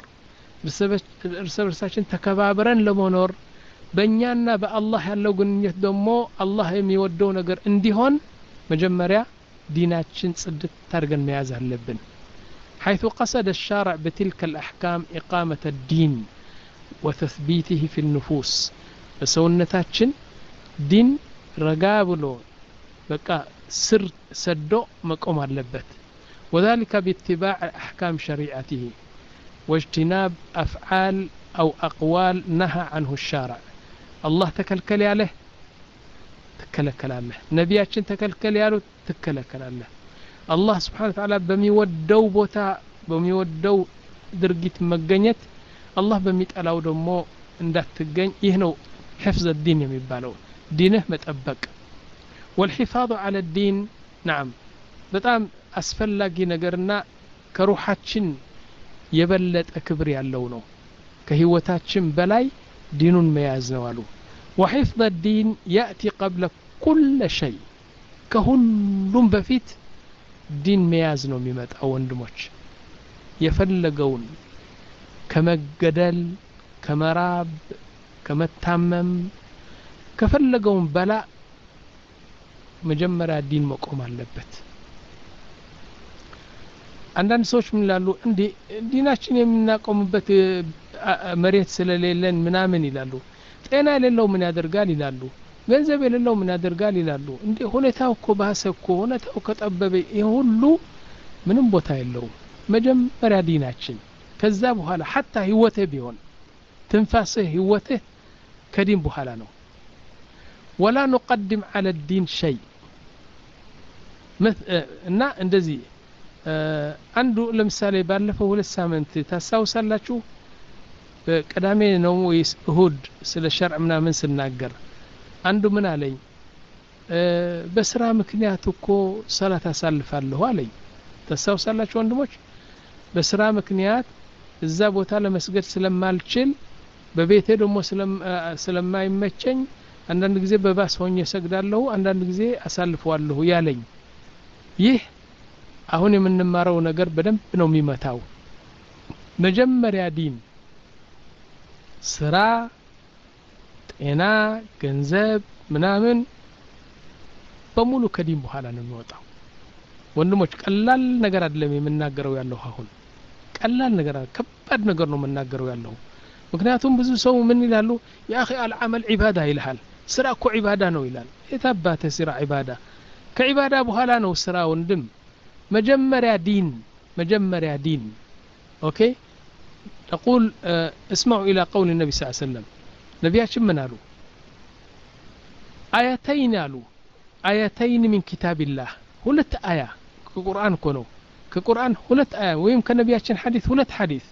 እርስ በርሳችን ተከባብረን ለመኖር በእኛና በአላህ ያለው ግንኙነት ደግሞ አላህ የሚወደው ነገር እንዲሆን መጀመሪያ ዲናችን ጽድት ታርገን መያዝ አለብን حيث قصد الشارع بتلك الأحكام إقامة الدين وتثبيته في النفوس بسونتاتشن دين رقابلو بقى سر سدو مقوم اللبت وذلك باتباع أحكام شريعته واجتناب أفعال أو أقوال نهى عنه الشارع الله تكلكل عليه تكلكل عليه نبياتشن تكلكل عليه تكلكل عليه الله سبحانه وتعالى بميودو بوتا بميودو درجة مجنيت الله بميتقلاو دمو እንዳትገኝ ይህ ነው حفظ الدين የሚባለው ዲንህ መጠበቅ والحفاظ على الدين نعم በጣም አስፈላጊ ነገርና ከሩሃችን የበለጠ ክብር ያለው ነው ከህይወታችን በላይ ዲኑን መያዝ ነው አሉ وحفظ الدين يأتي قبل كل شيء ከሁሉም በፊት ዲን መያዝ ነው የሚመጣው ወንድሞች የፈለገውን ከመገደል ከመራብ ከመታመም ከፈለገውን በላ መጀመሪያ ዲን መቆም አለበት አንዳንድ ሰዎች ምን ይላሉ እንዴ ዲናችን የምናቆምበት መሬት ስለሌለን ምናምን ይላሉ ጤና የሌለው ምን ያደርጋል ይላሉ ገንዘብ የሌለው ምን ያደርጋል ይላሉ እንዴ ሁኔታው እኮ ባሰኮ ሁኔታው ከጠበበ ይሄ ሁሉ ምንም ቦታ የለውም መጀመሪያ ዲናችን ከዛ በኋላ حتى ህይወቴ ቢሆን تنفاسه هوته كدين بحالانو ولا نقدم على الدين شيء مثل نا اندزي عنده لمثالي بالفه ولا سامنت تاساوسالاچو قدامي ነው ወይስ እሁድ ስለ ሸርዕ ምናምን ስናገር አንዱ ምን አለኝ በስራ ምክንያት እኮ ሰላት አሳልፋለሁ አለኝ ተሳውሳላችሁ ወንድሞች በስራ ምክንያት እዛ ቦታ ለመስገድ ስለማልችል በቤቴ ደግሞ ስለማይመቸኝ አንዳንድ ጊዜ በባስ ሆኜ ሰግዳለሁ አንዳንድ ጊዜ አሳልፈዋለሁ ያለኝ ይህ አሁን የምንማረው ነገር በደንብ ነው የሚመታው መጀመሪያ ዲን ስራ ጤና ገንዘብ ምናምን በሙሉ ከዲን በኋላ ነው የሚወጣው ወንድሞች ቀላል ነገር አይደለም የምናገረው ያለው አሁን ቀላል ነገር ከባድ ነገር ነው የምናገረው ያለው ምክንያቱም ብዙ ሰው ምን ይላሉ ያ اخي العمل عباده ይልሃል ስራ እኮ ዒባዳ ነው ይላል የታባተ ስራ ዒባዳ ከዒባዳ በኋላ ነው ስራ ወንድም መጀመሪያ ዲን መጀመሪያ ዲን ኦኬ تقول اسمعوا الى قول النبي صلى الله عليه وسلم ነብያችን ምን አሉ አያተይን አሉ አያተይን من كتاب الله ሁለት አያ ከቁርአን እኮ ነው ከቁርአን ሁለት አያ ወይም ከነብያችን ሐዲስ ሁለት ሐዲስ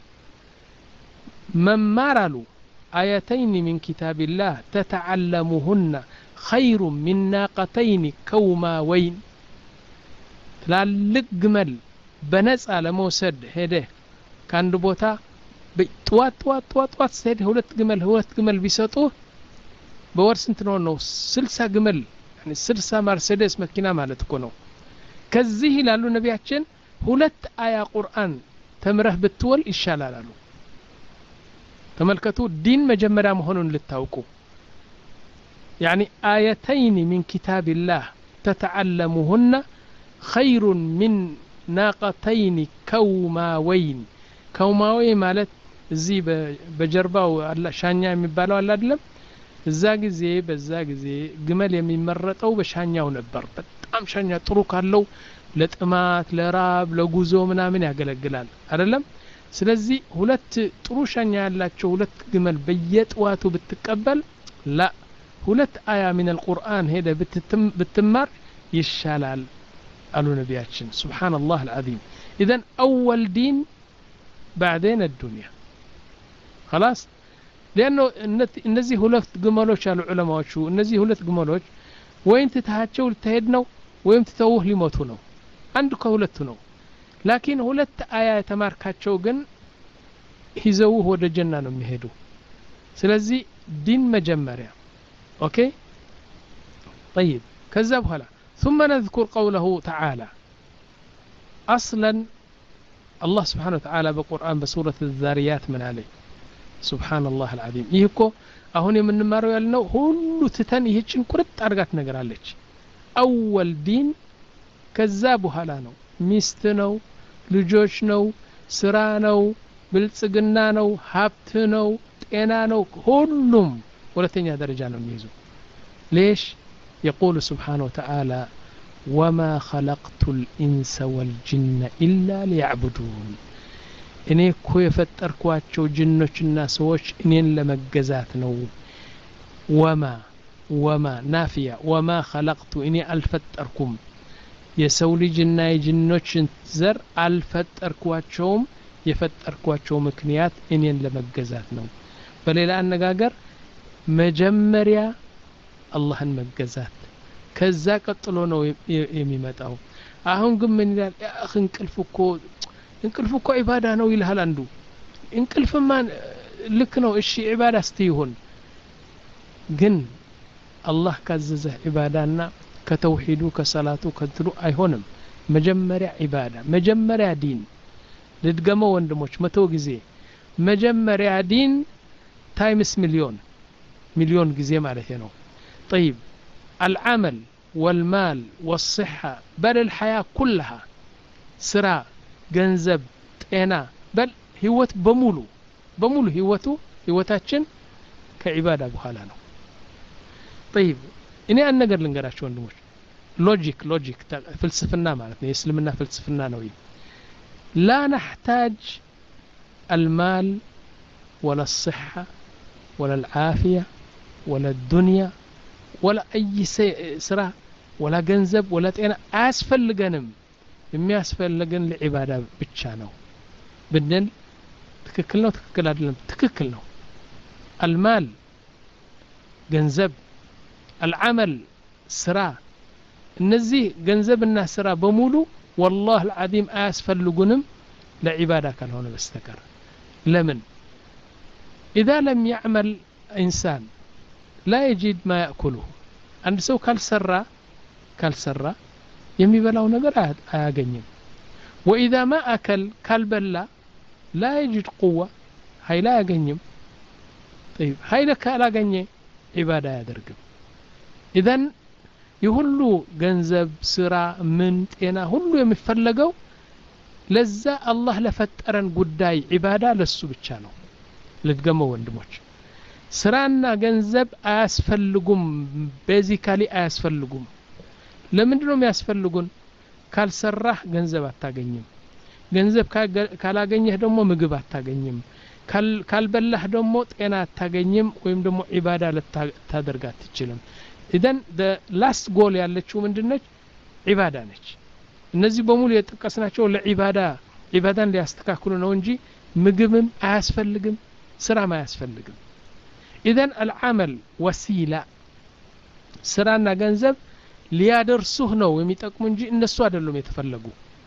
ممارلو آيتين من كتاب الله تتعلمهن خير من ناقتين كوماوين تلالق جمل بنس على موسد هده كان دبوتا بتوات توات توات توات سيد هولت جمل هولت جمل بيسطوه بورس انتنو سلسة جمل يعني سلسة مرسيدس مكينة مالتكونو كزيه لالو نبياتشن هولت آية قرآن تمره بتول إشالالالو تملكتو دين مجمرا مهون للتوكو يعني آيتين من كتاب الله تتعلمهن خير من ناقتين كوماوين كوماوين مالت እዚህ በጀርባው አላ ሻኛ የሚባለው አለ አይደለም እዛ ጊዜ በዛ ጊዜ ግመል የሚመረጠው በሻኛው ነበር በጣም ሻኛ ጥሩ ካለው ለጥማት ለራብ ለጉዞ ምናምን ያገለግላል አይደለም ስለዚህ ሁለት ጥሩ ሻኛ ያላቸው ሁለት ግመል በየጥዋቱ ብትቀበል ላ ሁለት አያ من القرآن ሄደ ብትማር ይሻላል አሉ ነቢያችን سبحان الله العظيم اذا اول دين بعدين الدنيا خلاص لانه እነዚህ ሁለት ግመሎች አሉ ዑለማዎቹ እነዚህ ሁለት ግመሎች ወይን ትታቸው ልትሄድ ነው ወይም ትተውህ ሊሞቱ ነው አንድ ከሁለቱ ነው ላኪን ሁለት አያ የተማርካቸው ግን ይዘው ወደ ጀና ነው የሚሄዱ ስለዚህ ዲን መጀመሪያ ኦኬ طيب ከዛ በኋላ ثم نذكر قوله تعالى اصلا الله سبحانه وتعالى بالقرآن بسورة الذاريات من عليه سبحان الله العظيم ይህኮ አሁን የምንማረው ያልነው ሁሉ ትተን ይህችን ቁርጥ አድርጋት ነገር አለች اول دين ከዛ በኋላ ነው ሚስት ነው ልጆች ነው ስራ ነው ብልጽግና ነው ሀብት ነው ጤና ነው ሁሉም ሁለተኛ ደረጃ ነው የሚይዙ ليش يقول سبحانه وتعالى وما خلقت الإنس والجن إلا ليعبدون እኔ እኮ የፈጠርኳቸው ጅኖችና ሰዎች እኔን ለመገዛት ነው ወማ ወማ ናፊያ ወማ خلقت እኔ አልፈጠርኩም የሰው ልጅና የጅኖችን ዘር አልፈጠርኳቸውም የፈጠርኳቸው ምክንያት እኔን ለመገዛት ነው በሌላ አነጋገር መጀመሪያ አላህን መገዛት ከዛ ቀጥሎ ነው የሚመጣው አሁን ግን ምን ይላል አኺ እንቅልፍ እኮ እንቅልፍ እኮ ኢባዳ ነው ይልሃል አንዱ እንቅልፍማ ልክ ነው እሺ ኢባዳ እስቲሆን ግን አላህ ካዘዘህ ኢባዳና ከተውሂዱ ከሰላቱ ከትሉ አይሆንም መጀመሪያ ኢባዳ መጀመሪያ ዲን ልድገመው ወንድሞች መቶ ጊዜ መጀመሪያ ዲን ታይምስ ሚሊዮን ሚሊዮን ጊዜ ማለት ነው طيب العمل والمال والصحة بل الحياة كلها سرا ገንዘብ ጤና በል ህይወት በሙሉ በሙሉ ህይወቱ ህይወታችን ከዒባዳ በኋላ ነው طيب እኔ አንድ ነገር ልንገራችሁ ወንድሞች ሎጂክ ሎጂክ ፍልስፍና ማለት ነው የእስልምና ፍልስፍና ነው لا نحتاج المال ولا الصحة ولا العافية ولا الدنيا ولا أي سرا ولا ገንዘብ ولا ጤና አያስፈልገንም የሚያስፈልገን ለዒባዳ ብቻ ነው ብንል ትክክል ነው ትክክል አይደለም ትክክል ነው المال ገንዘብ العمل ስራ እነዚህ ገንዘብና ስራ በሙሉ والله العظيم አያስፈልጉንም ለዒባዳ ካልሆነ በስተቀር ለምን اذا لم يعمل انسان لا يجد ما ياكله አንድ ሰው ካልሰራ ካልሰራ የሚበላው ነገር አያገኝም واذا ما اكل ካልበላ لا يجد قوه ኃይል አያገኝም طيب ኃይል ካላገኘ ዒባዳ ያደርግም اذا ይሁሉ ገንዘብ ስራ ምን ጤና ሁሉ የሚፈልገው ለዛ አላህ ለፈጠረን ጉዳይ ዒባዳ ለሱ ብቻ ነው ልትገመው ወንድሞች ስራና ገንዘብ አያስፈልጉም ቤዚካሊ አያስፈልጉም ለምንድነው የሚያስፈልጉን ካልሰራህ ገንዘብ አታገኝም ገንዘብ ካላገኘህ ደግሞ ምግብ አታገኝም ካልበላህ ደግሞ ጤና አታገኝም ወይም ደግሞ ዒባዳ ልታደርግ አትችልም اذا the last goal ያለችው ምንድነች ዒባዳ ነች እነዚህ በሙሉ የጠቀስናቸው ለዒባዳ ዒባዳን ሊያስተካክሉ ነው እንጂ ምግብም አያስፈልግም ስራም አያስፈልግም اذا العمل وسيله ስራና ገንዘብ ሊያደርሱህ ነው የሚጠቅሙ እንጂ እነሱ አይደሉም የተፈለጉ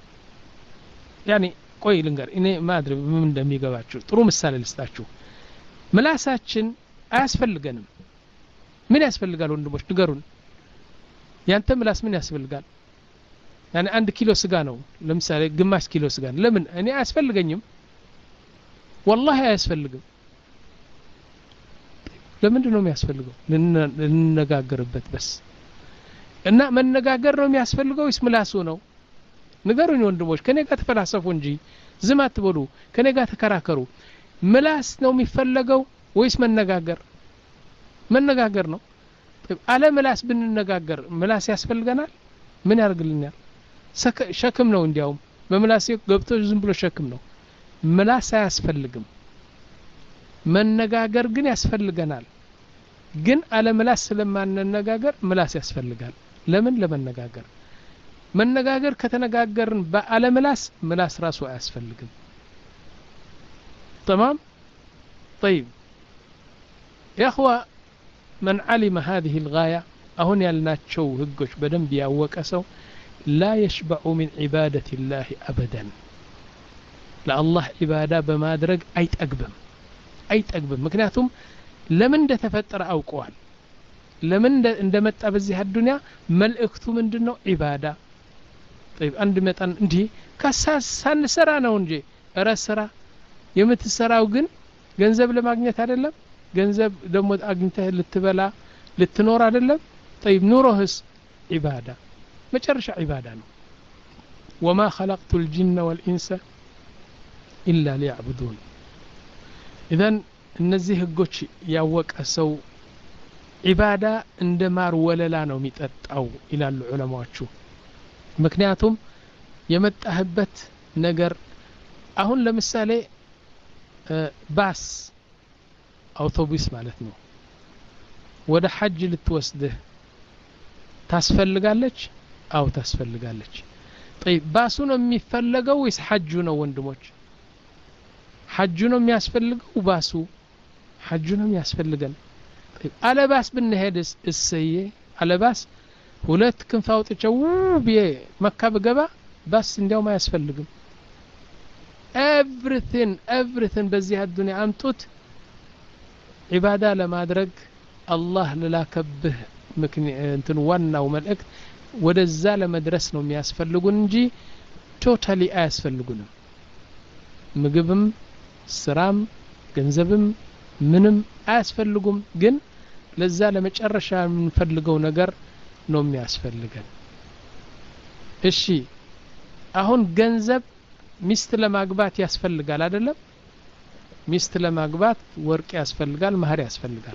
ያኒ ቆይ ልንገር እኔ ማድረግ ምን እንደሚገባችሁ ጥሩ ምሳሌ ልስጣችሁ ምላሳችን አያስፈልገንም ምን ያስፈልጋል ወንድሞች ንገሩን ያንተ ምላስ ምን ያስፈልጋል ያኒ አንድ ኪሎ ስጋ ነው ለምሳሌ ግማሽ ኪሎ ስጋ ለምን እኔ አያስፈልገኝም والله አያስፈልግም ለምንድን ነው የሚያስፈልገው ልንነጋገርበት በስ እና መነጋገር ነው የሚያስፈልገው ወይስ ምላሱ ነው ንገሩኝ ወንድሞች ከኔ ጋር ተፈላሰፉ እንጂ ዝም አትበሉ ከኔ ጋር ተከራከሩ ምላስ ነው የሚፈለገው ወይስ መነጋገር? መነጋገር ነው። አለ ምላስ ብንነጋገር ምላስ ያስፈልገናል? ምን ያርግልኛል? ሸክም ነው። እንዲያውም በምላስ ገብቶ ዝም ብሎ ሸክም ነው። ምላስ አያስፈልግም። መነጋገር ግን ያስፈልገናል። ግን አለ ምላስ ስለማንነጋገር ምላስ ያስፈልጋል። ለምን? ለመነጋገር። መነጋገር ከተነጋገርን በአለ ምላስ ምላስ ራሱ አያስፈልግም። تمام طيب يا اخوة من علم هذه الغاية أهون يالناتشو هقوش بدن بياوك أسو لا يشبع من عبادة الله أبدا. لا الله عبادة بما درج أيت أقبم أيت أقبم مكناتهم لمن ده تفتر أو قوال لمن ده اندمت أبزي هالدنيا ملئكتو من دنو عبادة. طيب اندمت انجي كاساس سان سرا نونجي أرى سرا የምትሰራው ግን ገንዘብ ለማግኘት አይደለም። ገንዘብ ደግሞ አግኝተህ ልትበላ ልትኖር አይደለም። طيب ኑሮህስ ዒባዳ መጨረሻ ዒባዳ ነው። وما خلقت الجن والانس الا ليعبدون اذن እነዚህ ህጎች ያወቀ ሰው ዒባዳ እንደማር ወለላ ነው የሚጠጣው ይላሉ ዑለማዎቹ። ምክንያቱም የመጣህበት ነገር አሁን ለምሳሌ ባስ አውቶቡስ ማለት ነው ወደ ሐጅ ልትወስድህ ታስፈልጋለች? አው ታስፈልጋለች። طيب ባሱ ነው የሚፈልገው ወይስ ሐጁ ነው? ወንድሞች ሐጁ ነው የሚያስፈልገው ባሱ ሐጁ ነው የሚያስፈልገን። طيب አለባስ ብንሄድስ እሰየ አለባስ ሁለት ክንፍ አውጥቼው በመካ በገባ ባስ እንዲያው ማያስፈልግም። everything everything በዚህ አዱንያ አምጡት ዒባዳ ለማድረግ አላህ ለላከብህ እንትን ዋናው መልእክት ወደዛ ለመድረስ ነው የሚያስፈልጉን እንጂ ቶታሊ አያስፈልጉንም። ምግብም ስራም ገንዘብም ምንም አያስፈልጉም። ግን ለዛ ለመጨረሻ የምንፈልገው ነገር ነው የሚያስፈልገን። እሺ አሁን ገንዘብ ሚስት ለማግባት ያስፈልጋል አይደለም? ሚስት ለማግባት ወርቅ ያስፈልጋል፣ ማህር ያስፈልጋል።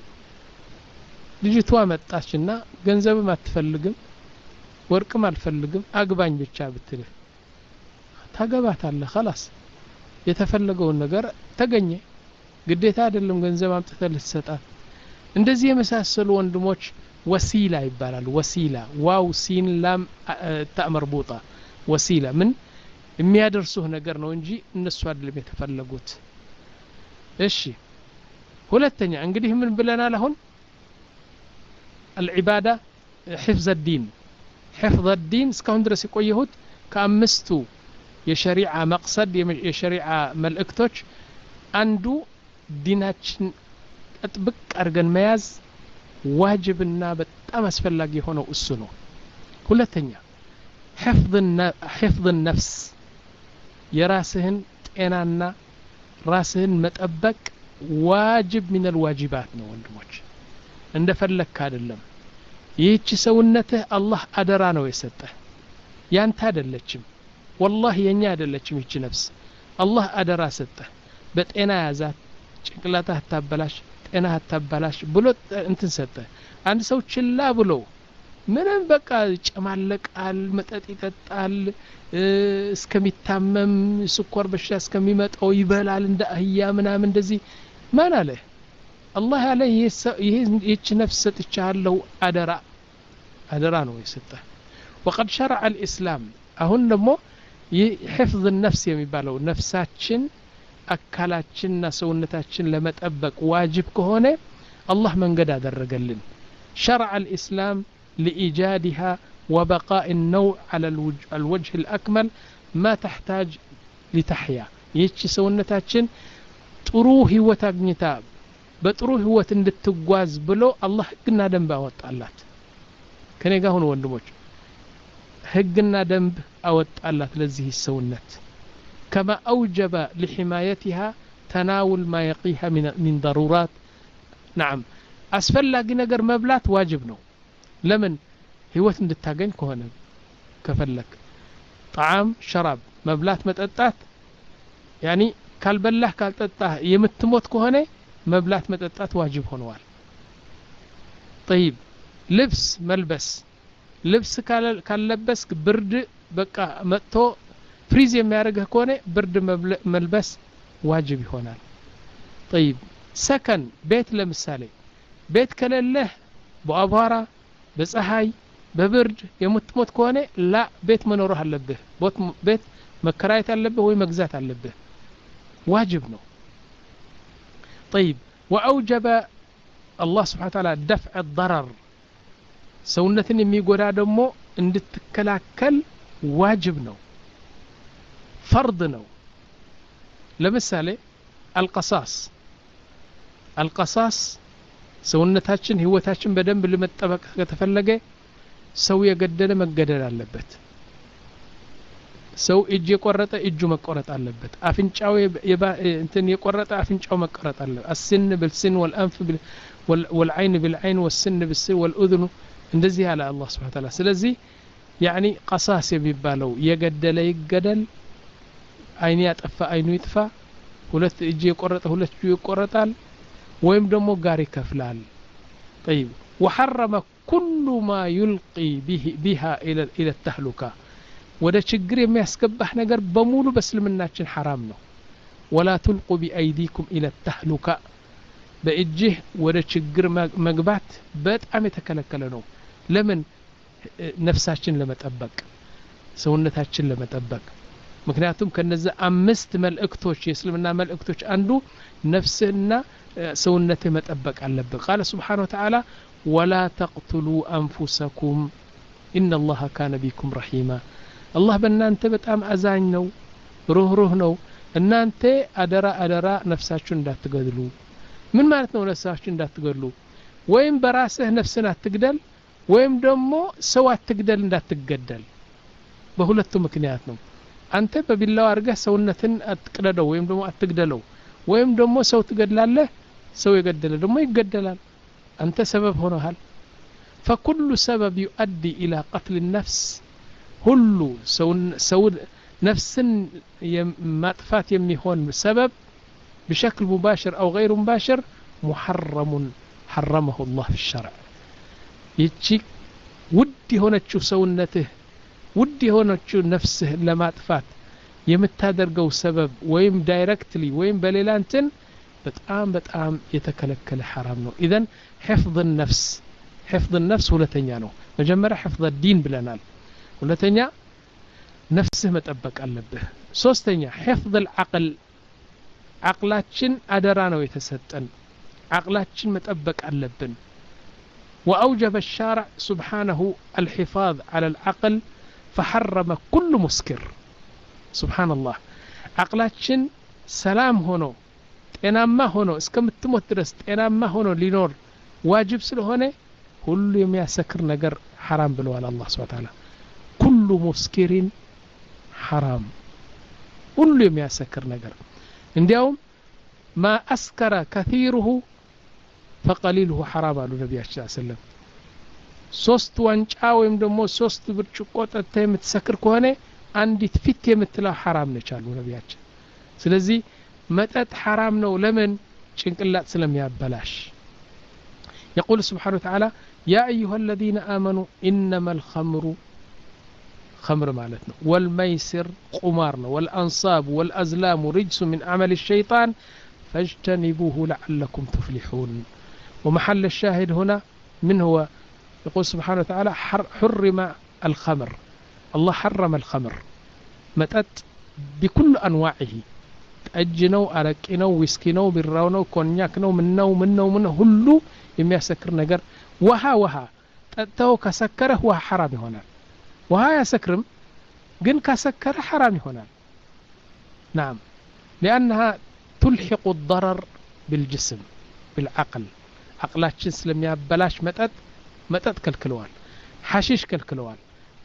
ልጅቷ መጣችና ገንዘብም አትፈልግም ወርቅም አልፈልግም አግባኝ ብቻ ብትልህ ታገባታለህ። خلاص የተፈለገውን ነገር ተገኘ። ግዴታ አይደለም ገንዘብ አምጥተህ ልትሰጣት። እንደዚህ የመሳሰሉ ወንድሞች ወሲላ ይባላል። ወሲላ ዋው ሲን ላም ተመርቡጣ ወሲላ ምን የሚያደርሱህ ነገር ነው እንጂ እነሱ አይደለም የተፈለጉት። እሺ ሁለተኛ እንግዲህ ምን ብለናል? አሁን العبادة حفظ الدين حفظ الدين እስካሁን ድረስ የቆየሁት ከአምስቱ የሸሪዓ መቅሰድ የሸሪዓ መልእክቶች አንዱ ዲናችን ጥብቅ አድርገን መያዝ ዋጅብና በጣም አስፈላጊ የሆነው እሱ ነው። ሁለተኛ حفظ حفظ النفس የራስህን ጤናና ራስህን መጠበቅ ዋጅብ من الواجبات ነው ወንድሞች። እንደፈለክ አይደለም። ይህች ሰውነትህ አላህ አደራ ነው የሰጠህ ያንተ አይደለችም። والله የኛ አይደለችም ይህች ነፍስ አላህ አደራ ሰጠህ። በጤና ያዛት፣ ጭንቅላትህ አታበላሽ፣ ጤናህ አታበላሽ ብሎ እንትን ሰጠህ። አንድ ሰው ችላ ብሎ ምንም በቃ ጨማለቃል፣ መጠጥ ይጠጣል፣ እስከሚታመም ስኳር በሽታ እስከሚመጣው ይበላል እንደ አህያ ምናምን እንደዚህ ማን አለ? አላህ ያለ ይህች ነፍስ ሰጥቻለሁ አደራ አደራ ነው የሰጠህ። وقد شرع الإسلام አሁን ደግሞ حفظ النفس የሚባለው ነፍሳችን አካላችንና ሰውነታችን ለመጠበቅ ዋጅብ ከሆነ አላህ መንገድ አደረገልን። شرع الإسلام لإيجادها وبقاء النوع على الوجه الأكمل ما تحتاج لتحيا ይህች ሰውነታችን ጥሩ ህይወት አግኝታ በጥሩ ህይወት እንድትጓዝ ብሎ አላህ ህግና ደንብ አወጣላት። ከኔ ጋር ሆኖ ወንድሞች ህግና ደንብ አወጣላት ለዚህ ሰውነት كما أوجب لحمايتها تناول ما يقيها من من ضرورات. نعم አስፈላጊ ነገር መብላት ዋጅብ ነው። ለምን? ህይወት እንድታገኝ ከሆነ ከፈለክ طعام شراب መብላት መጠጣት يعني ካልበላህ ካልጠጣህ የምትሞት ከሆነ መብላት መጠጣት ዋጅብ ሆነዋል طيب ልብስ መልበስ ልብስ ካልለበስ ብርድ በቃ መጥቶ ፍሪዝ የሚያደርግህ ከሆነ ብርድ መልበስ ዋጅብ ይሆናል طيب ሰከን ቤት ለምሳሌ ቤት ከሌለህ በአቧራ በፀሐይ በብርድ የምትሞት ከሆነ ላ ቤት መኖር አለብህ ቤት መከራየት አለብህ ወይ መግዛት አለብህ واجب ነው طيب واوجب الله سبحانه وتعالى دفع الضرر ሰውነትን የሚጎዳ ደግሞ እንድትከላከል واجب ነው فرض ነው ለምሳሌ القصاص القصاص ሰውነታችን ህይወታችን በደንብ ለመጠበቅ ከተፈለገ ሰው የገደለ መገደል አለበት ሰው እጅ የቆረጠ እጁ መቆረጥ አለበት አፍንጫው እንትን የቆረጠ አፍንጫው መቆረጥ አለበት السن بالسن والانف والعين بالعين والسن بالسن والاذن እንደዚህ ያለ አላህ Subhanahu Wa Ta'ala ስለዚህ يعني قصاص የሚባለው የገደለ ይገደል አይን ያጠፋ አይኑ ይጥፋ ሁለት እጅ የቆረጠ ሁለት እጁ ይቆረጣል ወይም ደግሞ ጋር ይከፍላል طيب وحرم كل ما يلقي به بها الى الى التهلكه ወደ ችግር የሚያስገባህ ነገር በሙሉ በእስልምናችን حرام ነው ولا تلقوا بايديكم الى التهلكه በእጅህ ወደ ችግር መግባት በጣም የተከለከለ ነው ለምን ነፍሳችን ለመጠበቅ ሰውነታችን ለመጠበቅ ምክንያቱም ከነዛ አምስት መልእክቶች የእስልምና መልእክቶች አንዱ ነፍስና ሰውነትህ መጠበቅ አለበት قال سبحانه وتعالى ولا تقتلوا انفسكم ان الله كان بكم رحيما الله በእናንተ በጣም አዛኝ ነው ሩህሩህ ነው እናንተ አደራ አደራ ነፍሳችሁን እንዳትገድሉ ምን ማለት ነው ነፍሳችሁን እንዳትገድሉ ወይም በራስህ ነፍስን አትግደል ወይም ደግሞ ሰው አትግደል እንዳትገደል በሁለቱ ምክንያት ነው አንተ በቢላው አርገህ ሰውነትን አትቅደደው ወይም ደግሞ አትግደለው ወይም ደግሞ ሰው ትገድላለህ ሰው የገደለ ደግሞ ይገደላል አንተ ሰበብ ሆነሃል فكل سبب يؤدي الى قتل النفس ሁሉ ሰው ነፍስን ማጥፋት የሚሆን ሰበብ بشكل مباشر او غير مباشر محرم حرمه الله في الشرع ይቺ ውድ የሆነችው ሰውነትህ ውድ የሆነችው ነፍስህ ለማጥፋት የምታደርገው ሰበብ ወይም ዳይሬክትሊ ወይም በሌላ እንትን በጣም በጣም የተከለከለ حرام ነው اذا حفظ النفس حفظ النفس ሁለተኛ ነው መጀመሪያ حفظ الدين ብለናል ሁለተኛ ነፍስህ መጠበቅ አለብህ ሶስተኛ حفظ العقل عقላችን አደራ ነው የተሰጠን عقላችን መጠበቅ አለብን واوجب الشارع سبحانه الحفاظ على العقل فحرم كل مسكر سبحان الله عقላችን ሰላም ሆኖ ጤናማ ሆኖ እስከምትሞት ድረስ ጤናማ ሆኖ ሊኖር ዋጅብ ስለሆነ ሁሉ የሚያሰክር ነገር حرام ብለዋል አላህ Subhanahu Wa Ta'ala كل مسكر حرام ሁሉ የሚያሰክር ነገር እንዲያውም ما أسكر كثيره فقليله حرام አሉ ነብያችን ሰለላሁ ዐለይሂ ወሰለም ሶስት ዋንጫ ወይም ደግሞ ሶስት ብርጭቆ ጠጥተህ የምትሰክር ከሆነ አንዲት ፊት የምትለው حرام ነች አሉ ነብያችን ስለዚህ መጠጥ حرام ነው ለምን ጭንቅላት ስለሚያበላሽ يقول سبحانه وتعالى يا أيها الذين آمنوا إنما الخمر خمر معناتنا والميسر قمارنا والأنصاب والأزلام رجس من عمل الشيطان فاجتنبوه لعلكم تفلحون ومحل الشاهد هنا من هو يقول سبحانه وتعالى حرم الخمر الله حرم الخمر متت بكل أنواعه أجنو أركنو ويسكنو براونو كونياكنو منو منو منو هلو يميسكر نجر وها وها تتو كسكره وها حرام هنا وها يسكرم جن كسكره حرام هنا نعم لأنها تلحق الضرر بالجسم بالعقل عقلاتችን ስለሚያበላሽ መጠጥ መጠጥ ከልክለዋል ሐሺሽ ከልክለዋል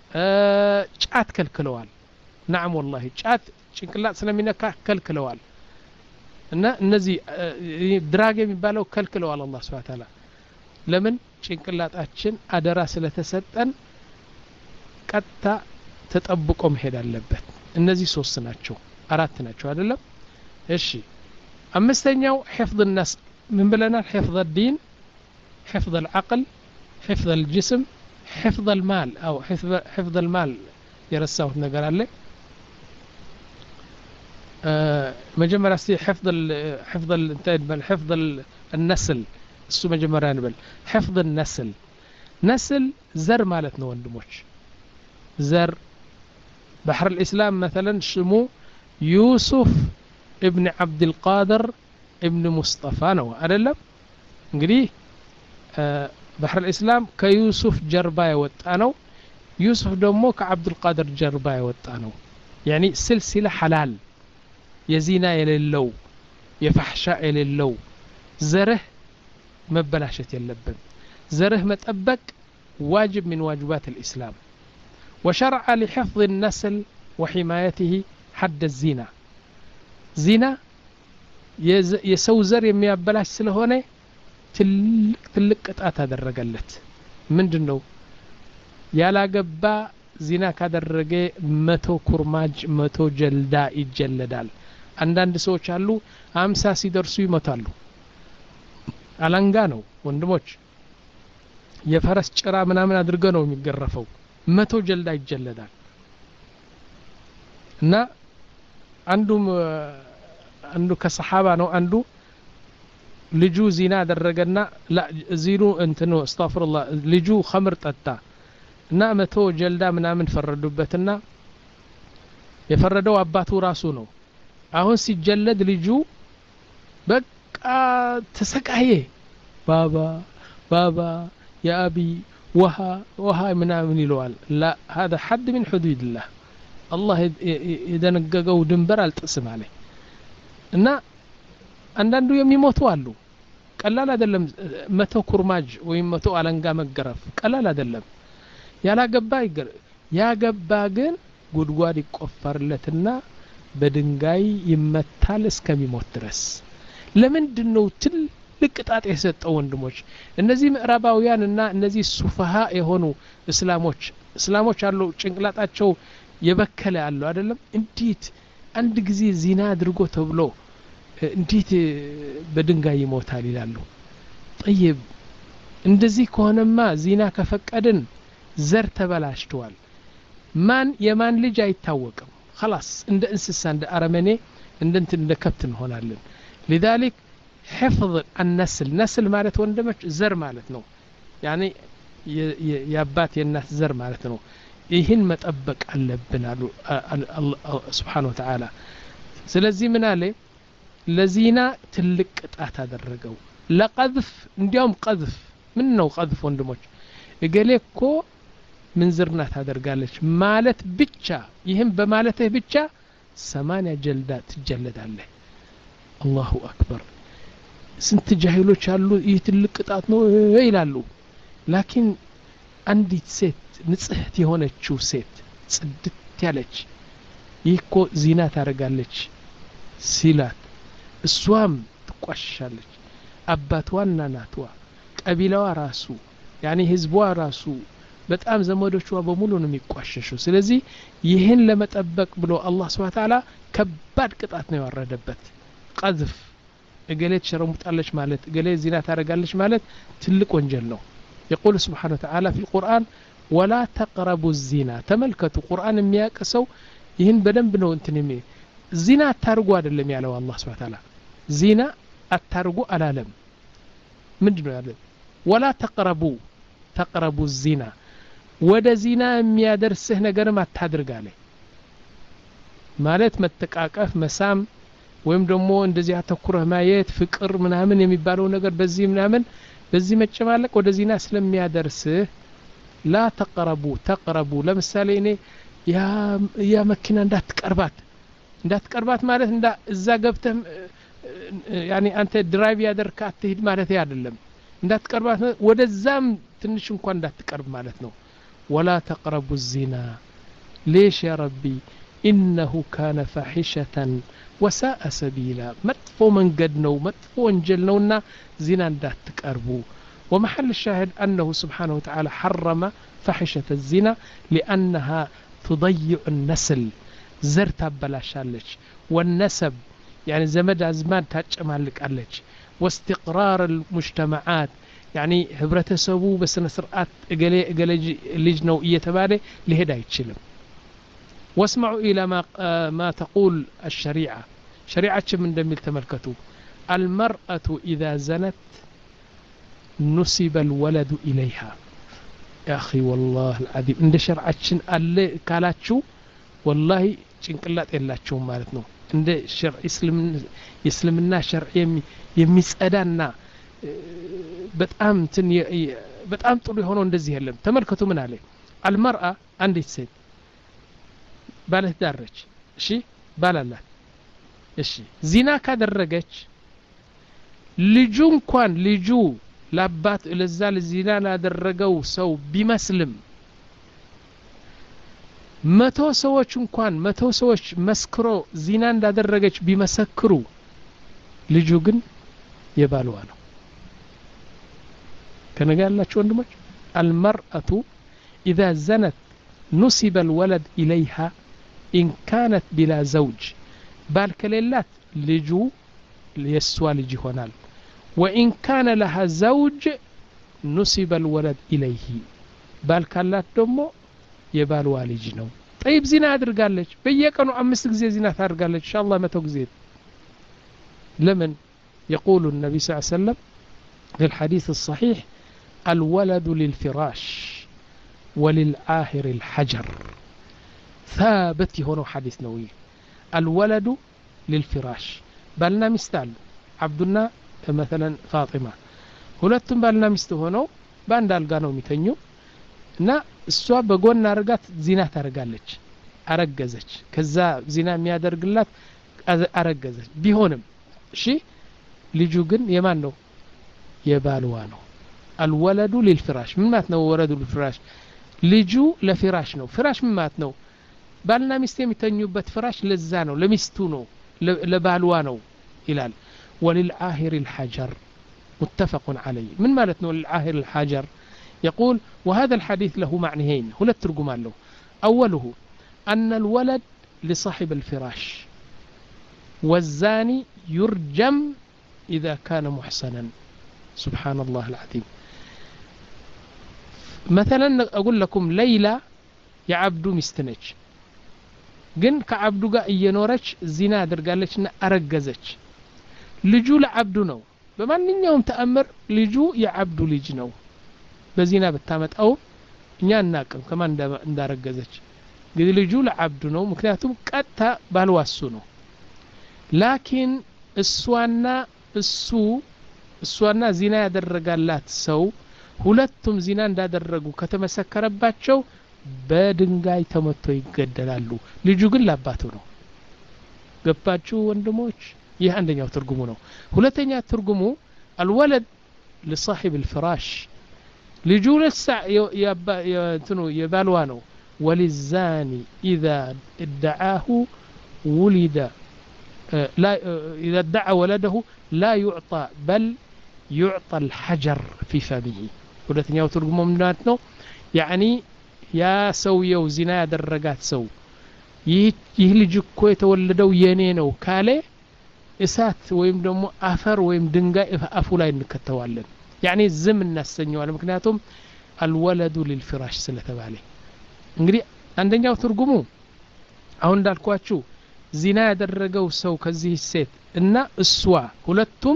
ጫት ከልክለዋል نعم والله ጫት ጭንቅላት ስለሚነካ ከልክለዋል እና እነዚህ ድራግ የሚባለው ከልክለዋል አላህ Subhanahu Wa Ta'ala ለምን ጭንቅላታችን አደራ ስለተሰጠን ቀጥታ ተጠብቆ መሄድ አለበት እነዚህ ሶስት ናቸው አራት ናቸው አይደለም እሺ አምስተኛው حفظ النسل من ብለናል حفظ الدين حفظ العقل حفظ الجسم حفظ المال أو حفظ حفظ المال يرساوት ነገር አለ مجمرة سي حفظ ال حفظ ال حفظ النسل السو مجمرة نبل حفظ النسل نسل زر مالت ነው ወንድሞች زر بحر الإسلام مثلا شمو يوسف ابن عبد القادر ابن مصطفى ነው አይደለም እንግዲህ بحر الإسلام كيوسف جربا يወጣ ነው يوسف ደግሞ كعبد القادر جربا يወጣ ነው يعني سلسلة حلال የዚና የሌለው የፋህሻ የሌለው ዘርህ መበላሸት የለብን ዘርህ መጠበቅ واجب من واجبات الإسلام وشرع لحفظ النسل وحمايته حد الزنا زنا የሰው ዘር የሚያበላሽ ስለሆነ ትልቅ ትልቅ ቅጣት አደረገለት ምንድነው ያላገባ ዚና ካደረገ መቶ ኩርማጅ መቶ ጀልዳ ይጀለዳል አንዳንድ ሰዎች አሉ አምሳ ሲደርሱ ይመታሉ አላንጋ ነው ወንድሞች የፈረስ ጭራ ምናምን አድርገው ነው የሚገረፈው መቶ ጀልዳ ይጀለዳል እና አንዱም አንዱ ከሰሃባ ነው አንዱ ልጁ ዚና አደረገና ላ ዚኑ እንትኑ አስተግፍሩላህ ልጁ ኸምር ጠጣ እና መቶ ጀልዳ ምናምን ፈረዱበትና የፈረደው አባቱ ራሱ ነው አሁን ሲጀለድ ልጁ በቃ ተሰቃየ ባባ ባባ يا أبي وها وها ምናምን ይለዋል لا هذا حد من حدود الله الله يدنققው ድንበር አልጥስም አለ እና አንዳንዱ የሚሞቱ አሉ ቀላል አይደለም መቶ ኩርማጅ ወይም መቶ አለንጋ መገረፍ ቀላል አይደለም ያላገባ ይገር ያገባ ግን ጉድጓድ ይቆፈርለትና በድንጋይ ይመታል እስከሚሞት ድረስ ለምንድነው ትልቅ ቅጣት የሰጠው ወንድሞች እነዚህ ምዕራባውያንና እነዚህ ሱፋሃ የሆኑ እስላሞች እስላሞች አሉ ጭንቅላታቸው የበከለ አሉ አይደለም እንዴት አንድ ጊዜ ዚና አድርጎ ተብሎ እንዴት በድንጋይ ይሞታል ይላሉ طيب እንደዚህ ከሆነማ ዚና ከፈቀድን ዘር ተበላሽቷል ማን የማን ልጅ አይታወቅም خلاص እንደ እንስሳ እንደ አረመኔ እንደ እንት እንደ ከብት እንሆናለን لذلك حفظ النسل نسل ማለት ወንድሞች ዘር ማለት ነው يعني የአባት የእናት ዘር ማለት ነው ይህን መጠበቅ አለብን አሉ سبحانه وتعالى ስለዚህ ምን አለ ለዚና ትልቅ ቅጣት አደረገው ለቀذፍ እንዲያውም ቀذፍ ምን ነው ቀذፍ ወንድሞች እገሌኮ ምንዝርና ታደርጋለች ማለት ብቻ ይህም በማለትህ ብቻ ሰማንያ ጀልዳ ትጀለዳለህ አላሁ አክበር ስንት ጃሂሎች አሉ ይህ ትልቅ ቅጣት ነው ይላሉ ላኪን አንዲት ሴት ንጽህት የሆነችው ሴት ጽድት ያለች ይህኮ ዚና ታደርጋለች ሲላት እሷም ትቋሻለች አባቷና ናቷ ቀቢላዋ ራሱ ያኒ ህዝቧ ራሱ በጣም ዘመዶቿ በሙሉ ነው የሚቋሸሹ ስለዚህ ይህን ለመጠበቅ ብሎ አላህ Subhanahu Ta'ala ከባድ ቅጣት ነው ያወረደበት ቀذፍ እገሌት ሸረሙጣለች ማለት እገሌት ዚና ታደርጋለች ማለት ትልቅ ወንጀል ነው يقول سبحانه وتعالى في القرآن ولا تقربوا الزنا ተመልከቱ ቁርአን የሚያቀሰው ይህን በደንብ ነው እንትንም ዚና አታርጉ አይደለም ያለው አላህ Subhanahu Ta'ala ዚና አታርጉ አላለም ምንድነው ያለው ولا تقربوا تقربوا الزنا ወደ ዚና የሚያደርስህ ነገርም አታድርግ አለ ማለት መተቃቀፍ መሳም ወይም ደግሞ እንደዚህ አተኩረህ ማየት ፍቅር ምናምን የሚባለው ነገር በዚህ ምናምን በዚህ መጨማለቅ ወደ ዚና ስለሚያደርስህ لا تقربوا تقربوا ለምሳሌ እኔ ያ ያ መኪና እንዳትቀርባት እንዳትቀርባት ማለት እንዳ እዛ ገብተህ يعني አንተ ድራይቭ ያደርካ አትሄድ ማለት አይደለም እንዳትቀርባት ወደዛም ትንሽ እንኳን እንዳትቀርብ ማለት ነው ولا تقربوا الزنا ليش يا ربي إنه كان فاحشة وساء سبيلا مطفو من قدنو مطفو انجلنونا زنا እንዳት تقربوا ومحل الشاهد أنه سبحانه وتعالى حرم فاحشة الزنا لأنها تضيع النسل زر تبلاشالش والنسب يعني زمد أزمان ታጨማልቃለች واستقرار المجتمعات يعني ህብረተሰቡ በስነ ስርዓት እገሌ እገሌ ልጅ ነው እየተባለ ሊሄድ አይችልም واسمعوا إلى ما ما تقول الشريعة شريعة من دميل تملكتو المرأة إذا زنت نسب الولد إليها يا أخي والله العظيم عند شرعتشن اللي كالاتشو والله ጭንቅላት የላቸውም ማለት ነው እንደ ሸርዕ እስልም እስልምና ሸርዕ የሚጸዳና በጣም እንትን በጣም ጥሩ የሆነው እንደዚህ የለም ተመልከቱ ምን አለ المرأة አንዲት ሴት ባለትዳረች እሺ ባላላት እሺ ዚና ካደረገች ልጁ እንኳን ልጁ ለአባት ለዛ ለዚና ላደረገው ሰው ቢመስልም መቶ ሰዎች እንኳን መቶ ሰዎች መስክሮ ዚና እንዳደረገች ቢመሰክሩ ልጁ ግን የባልዋ ነው ከነጋላችሁ ወንድሞች المرأة إذا زنت نسب الولد إليها إن كانت بلا زوج بالكليلات ልጁ የሷ ልጅ ይሆናል وإن كان لها زوج نسب الولد إليه بالكلات ደግሞ የባልዋ ልጅ ነው طيب ዚና አድርጋለች በየቀኑ አምስት ጊዜ ዚና ታደርጋለች ኢንሻአላህ መቶ ጊዜ لمن يقول النبي صلى الله عليه وسلم في الحديث الصحيح الولد للفراش وللآخر الحجر ثابت هنا حديث نووي الولد للفراش بالنا مستال عبدنا مثلا فاطمة ሁለቱም ባልና ሚስት ሆነው ባንድ አልጋ ነው የሚተኙ እና እሷ በጎን አርጋት ዚና ታረጋለች አረገዘች ከዛ ዚና የሚያደርግላት አረገዘች ቢሆንም እሺ ልጁ ግን የማን ነው የባልዋ ነው الولد للفراش ምን ማለት ነው ወለዱ للفراش ልጁ ለፍራሽ ነው ፍራሽ ምን ማለት ነው ባልና ሚስት የሚተኙበት ፍራሽ ለዛ ነው ለሚስቱ ነው ለባልዋ ነው ይላል وللآخر الحجر متفق عليه من مالتنا للآخر الحجر يقول وهذا الحديث له معنيين هنا الترجمان له أوله أن الولد لصاحب الفراش والزاني يرجم إذا كان محسنا سبحان الله العظيم مثلا أقول لكم ليلى يعبدو مستنج جن كعبدو جا ينورج زنا درجالش أرجزج لجو لعبدو نو بمن يوم تأمر لجو يعبدو لجنو بزنا بتامت أو نياناكم كمان اندارجزج قد لجو لعبدو نو مكنياتهم كتا بالواسونو لكن السوانا السو السوانا زنا يدرجالات سو ሁለቱም ዚና እንዳደረጉ ከተመሰከረባቸው በድንጋይ ተመቶ ይገደላሉ ልጁ ግን ለአባቱ ነው ገባችሁ ወንድሞች ይህ አንደኛው ትርጉሙ ነው ሁለተኛ ትርጉሙ الولد لصاحب الفراش ልጁ ለሳ የእንትኑ የባልዋ ነው وللزاني إذا ادعاه ولد لا إذا ادعى ولده لا يعطى بل يعطى الحجر في فمه ሁለተኛው ትርጉሙ ምንድነው ነው يعني ያ ሰውየው ዚና ያደረጋት ሰው ይህ ልጅ እኮ የተወለደው የኔ ነው ካለ እሳት ወይም ደግሞ አፈር ወይም ድንጋይ አፉ ላይ እንከተዋለን يعني ዝም እናሰኘዋለን ምክንያቱም الولد للفراش ስለተባለ እንግዲህ አንደኛው ትርጉሙ አሁን እንዳልኳችሁ ዚና ያደረገው ሰው ከዚህ ሴት እና እሷ ሁለቱም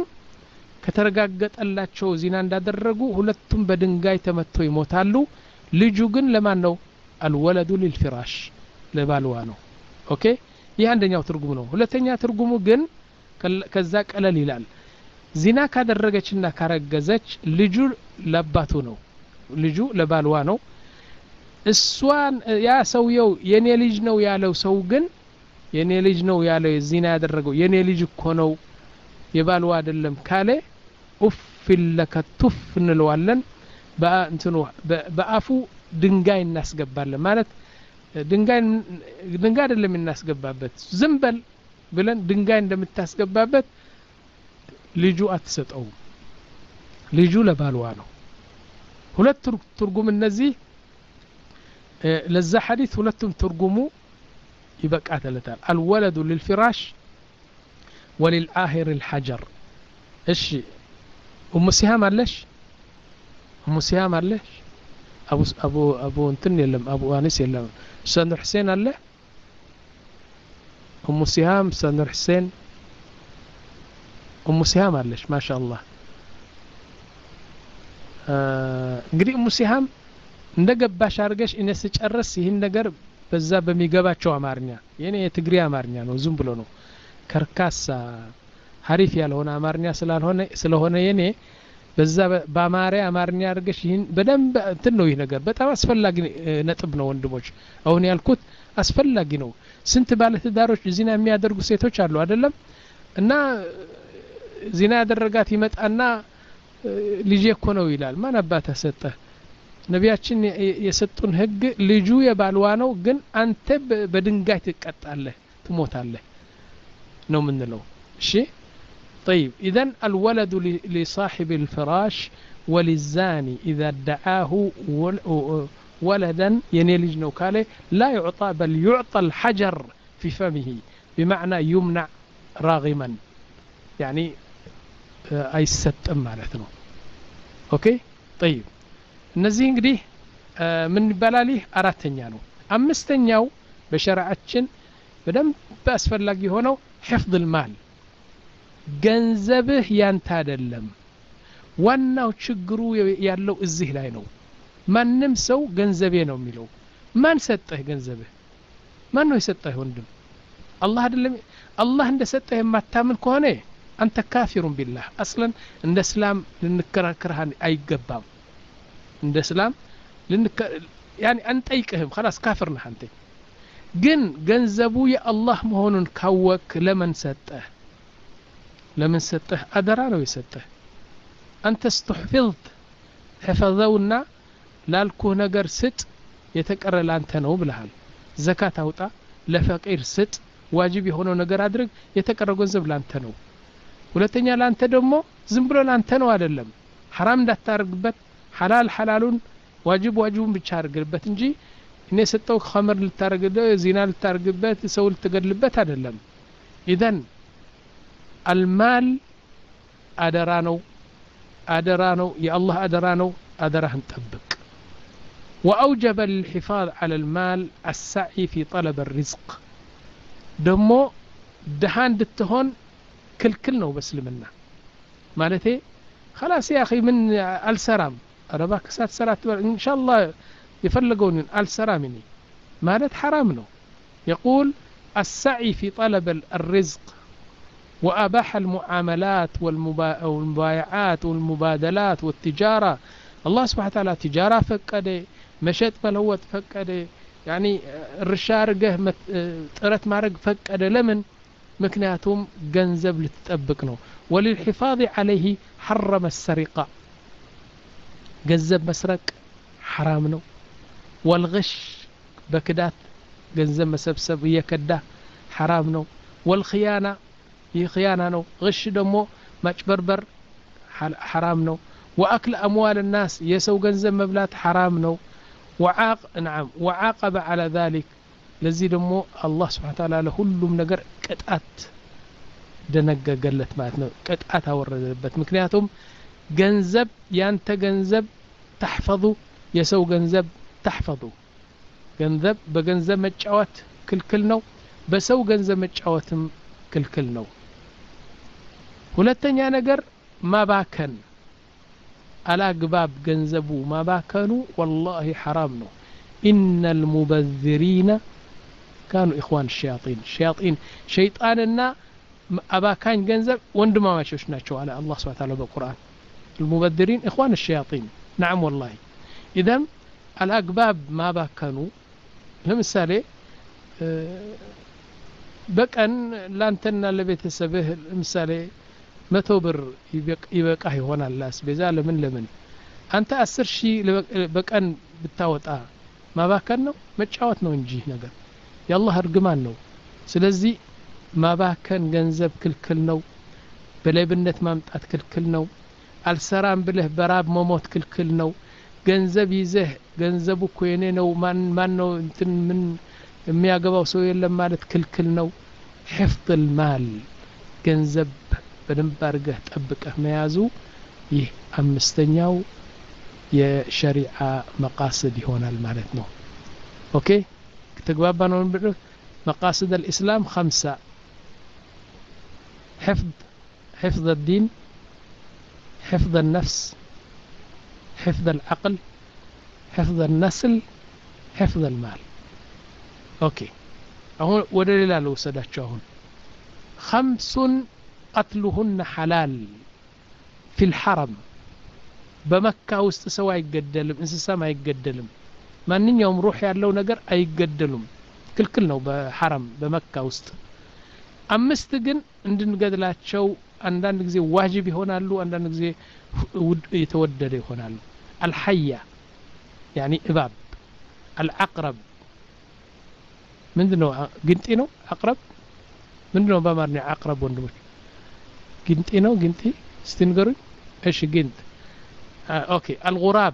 ከተረጋገጠላቸው ዚና እንዳደረጉ ሁለቱም በድንጋይ ተመተው ይሞታሉ ልጁ ግን ለማን ነው الولد للفراش ለባልዋ ነው ኦኬ ይህ አንደኛው ትርጉሙ ነው ሁለተኛ ትርጉሙ ግን ከዛ ቀለል ይላል ዚና ካደረገችና ካረገዘች ልጁ ለአባቱ ነው ልጁ ለባልዋ ነው እሷን ያ ሰውየው የኔ ልጅ ነው ያለው ሰው ግን የኔ ልጅ ነው ያለው ዚና ያደረገው የኔ ልጅ እኮ ነው የባልዋ አይደለም ካለ ኡፍ ለከቱፍ እንለዋለን በእንትኑ በአፉ ድንጋይ እናስገባለን ማለት ድንጋይ ድንጋይ አይደለም እናስገባበት ዝምበል ብለን ድንጋይ እንደምታስገባበት ልጁ አትሰጠው ልጁ ለባልዋ ነው ሁለት ትርጉም እነዚህ ለዛ ሐዲስ ሁለቱም ትርጉሙ ይበቃተለታል الولد للفراش وللعاهر الحجر እሺ ኡሙ ሲሃም አለሽ ኡሙ ሲሃም አለሽ አቡ አቡ አቡ እንትን የለም አቡ አኒስ የለም ሰንዱር ሁሴን አለ ኡሙ ሲሃም ሰንዱር ሁሴን ኡሙ ሲሃም አለሽ ማሻአላህ እንግዲህ ኡሙ ሲሃም እንደገባሽ አርገሽ እኔ ስጨርስ ይሄን ነገር በዛ በሚገባቸው አማርኛ የኔ የትግሪ አማርኛ ነው ዝም ብሎ ነው ከርካሳ ሐሪፍ ያልሆነ አማርኛ ስላልሆነ ስለሆነ የኔ በዛ በአማሪ አማርኛ አርገሽ ይሄን በደንብ እንትን ነው ይሄ ነገር በጣም አስፈላጊ ነጥብ ነው ወንድሞች አሁን ያልኩት አስፈላጊ ነው ስንት ባለ ትዳሮች ዚና የሚያደርጉ ሴቶች አሉ አይደለም እና ዚና ያደረጋት ይመጣና ልጅ እኮ ነው ይላል ማን አባተ ሰጠ ነቢያችን የሰጡን ህግ ልጁ የባልዋ ነው ግን አንተ በድንጋይ ትቀጣለህ ትሞታለህ ነው ምንለው እሺ طيب اذا الولد لصاحب الفراش وللزاني اذا ادعاه ولدا ينلج نو كاله لا يعطى بل يعطى الحجر في فمه بمعنى يمنع راغما يعني አይሰጥም ማለት ነው ኦኬ طيب እነዚህ እንግዲህ ምን ይባላል አራተኛ ነው አምስተኛው በሸሪዓችን በደንብ አስፈላጊ ሆነው حفظ المال ገንዘብህ ያንተ አይደለም ዋናው ችግሩ ያለው እዚህ ላይ ነው ማንንም ሰው ገንዘቤ ነው የሚለው ማን ሰጠህ ገንዘብህ ማን ነው የሰጠህ ወንድም አላህ አይደለም አላህ እንደሰጠህ የማታምን ከሆነ አንተ ካፊሩን ቢላህ አስለን እንደ እስላም ልንከራከርህ አይገባም እንደ እስላም ልንከ يعني አንጠይቅህም خلاص ካፍር ነህ አንተ ግን ገንዘቡ የአላህ መሆኑን ካወክ ለምን ሰጠህ ለምን ሰጠህ አደራ ነው የሰጠህ አንተ استحفظت حفظውና ላልኩህ ነገር ስጥ የተቀረ ላንተ ነው ብለሃል ዘካት አውጣ ለፈቂር ስጥ ዋጅብ የሆነው ነገር አድርግ የተቀረ ገንዘብ ላንተ ነው ሁለተኛ ላንተ ደግሞ ዝም ብሎ ላንተ ነው አይደለም حرام እንዳታርግበት حلال حلالون واجب واجبون ብቻ አርግበት እንጂ እኔ ሰጠው ኸመር ልታረግበት ዚና ልታረግበት ሰው ልትገድልበት አይደለም اذا المال አደራ ነው አደራ ነው የአላህ አደራ ነው አደራህን ጠብቅ واوجب الحفاظ على المال السعي في طلب الرزق ደሞ ደሃን እንድትሆን ክልክል ነው በእስልምና ማለቴ خلاص يا اخي من السرام ربك سات ان شاء الله يفلقون السرامني مالت حرام له يقول السعي في طلب الرزق وأباح المعاملات والمبايعات والمبادلات والتجارة الله سبحانه وتعالى تجارة فكده مشيت ملوت فكده يعني الرشارقه طرت مارق فكده لمن مكنياتهم جنزب لتطبقنه وللحفاظ عليه حرم السرقة جنزب مسرق حرام ነው والغش بكدات ገንዘብ መሰብሰብ የከዳ حرام ነው والخيانة خيانة ነው غش ደግሞ ማጭበርበር حرام ነው واكل اموال الناس የሰው ገንዘብ መብላት حرام ነው وعاق نعم وعاقب على ذلك ለዚህ ደግሞ አላህ Subhanahu Wa Ta'ala ለሁሉም ነገር ቅጣት ደነገገለት ማለት ነው ቅጣት አወረደበት ምክንያቱም ገንዘብ ያንተ ገንዘብ تحفظه የሰው ገንዘብ تحفظه ገንዘብ በገንዘብ መጫወት ክልክል ነው በሰው ገንዘብ መጫወትም ክልክል ነው ሁለተኛ ነገር ማባከን አላግባብ ገንዘቡ ማባከኑ والله حرام ነው ان المبذرين كانوا اخوان الشياطين الشياطين شيطاننا አባካኝ ገንዘብ ወንድማማቾች ናቸው አለ አላህ Subhanahu Wa Ta'ala በቁርአን المبذرين اخوان الشياطين نعم والله اذا الاغباب ما باكنوا ለምሳሌ በቀን ላንተና ለቤተሰብህ ለምሳሌ መቶ ብር ይበቃ ይሆናል ለአስቤዛ ለምን ለምን አንተ አስር ሺህ በቀን ብታወጣ ማባከን ነው መጫወት ነው እንጂ ነገር ያላህ እርግማን ነው ስለዚህ ማባከን ገንዘብ ክልክል ነው በሌብነት ማምጣት ክልክል ነው አልሰራም ብለህ በራብ መሞት ክልክል ነው ገንዘብ ይዘህ ገንዘቡ እኮ የኔ ነው ማን ማን ነው እንትን ምን የሚያገባው ሰው የለም ማለት ክልክል ነው حفظ المال ገንዘብ በደንብ አድርገህ ጠብቀህ መያዙ ይህ አምስተኛው የሸሪዓ መቃስድ ይሆናል ማለት ነው ኦኬ ተግባባን ነው مقاصد الإسلام خمسة حفظ حفظ الدين حفظ النفس حفظ العقل حفظ النسل حفظ المال أوكي أهون ودليل على وسداتهم خمس قتلهن حلال في الحرم بمكة واستسوى يقدلم انسسا ما يقدلم ما نين يوم روح يالله نقر أي يقدلم كل كل نو بحرم بمكة وست أمست جن عندن قدلات شو عندنا نجزي واجب هنا له عندنا نجزي يتودد هنا له الحية يعني إباب العقرب من دنو قنتي نو عقرب من دنو بمرني عقرب وندمج قنتي نو قنتي استنقري إيش قنت آه أوكي الغراب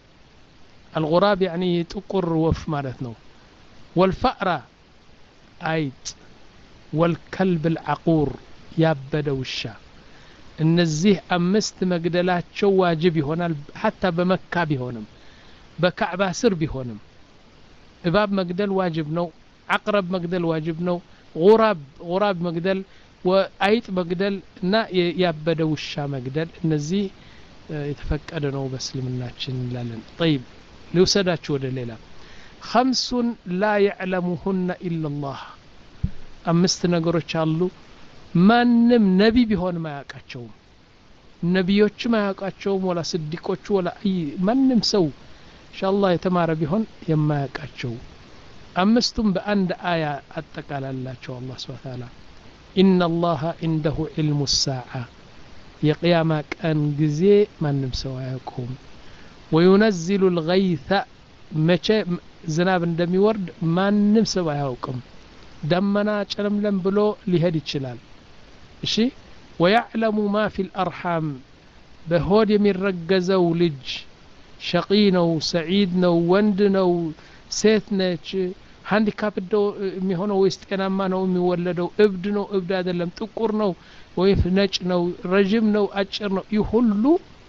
الغراب يعني تقر وف مالتنا والفأرة أيت والكلب العقور يابد وشا النزيه أمست مقدلات شو واجب هنا حتى بمكة بهونم بكعبة سر بهونم إباب مقدل واجب نو عقرب مقدل واجب نو غراب غراب مقدل وأيت مقدل نا يابد وشا مقدل النزيه يتفكر نو بس لمناتشن لالن طيب لو سدات شو دليلا خمس لا يعلمهن إلا الله أمست نقرأ شالو ما نم نبي بهون ما يقاتشوم نبيوش ما يقاتشوم ولا صديقوش ولا أي ما نم سو إن شاء الله يتمار بهون يما يقاتشوم أمستم بأند آية أتقال الله شو الله سبحانه وتعالى إن الله عنده علم الساعة يقيامك أن جزي ما نم سواكم وينزل الغيث مچه ዝናብ እንደሚወርድ ማንም ሰው አያውቅም ደመና ጨለምለም ብሎ ሊሄድ ይችላል እሺ ويعلم ما في الارحام በሆድ የሚረገዘው ልጅ ሸቂ ነው ሰዒድ ነው ወንድ ነው ሴት ነች ሃንዲካፕ ነው የሚሆነው ወይስ ጤናማ ነው የሚወለደው እብድ ነው እብድ አይደለም ጥቁር ነው ወይስ ነጭ ነው ረጅም ነው አጭር ነው ይህ ሁሉ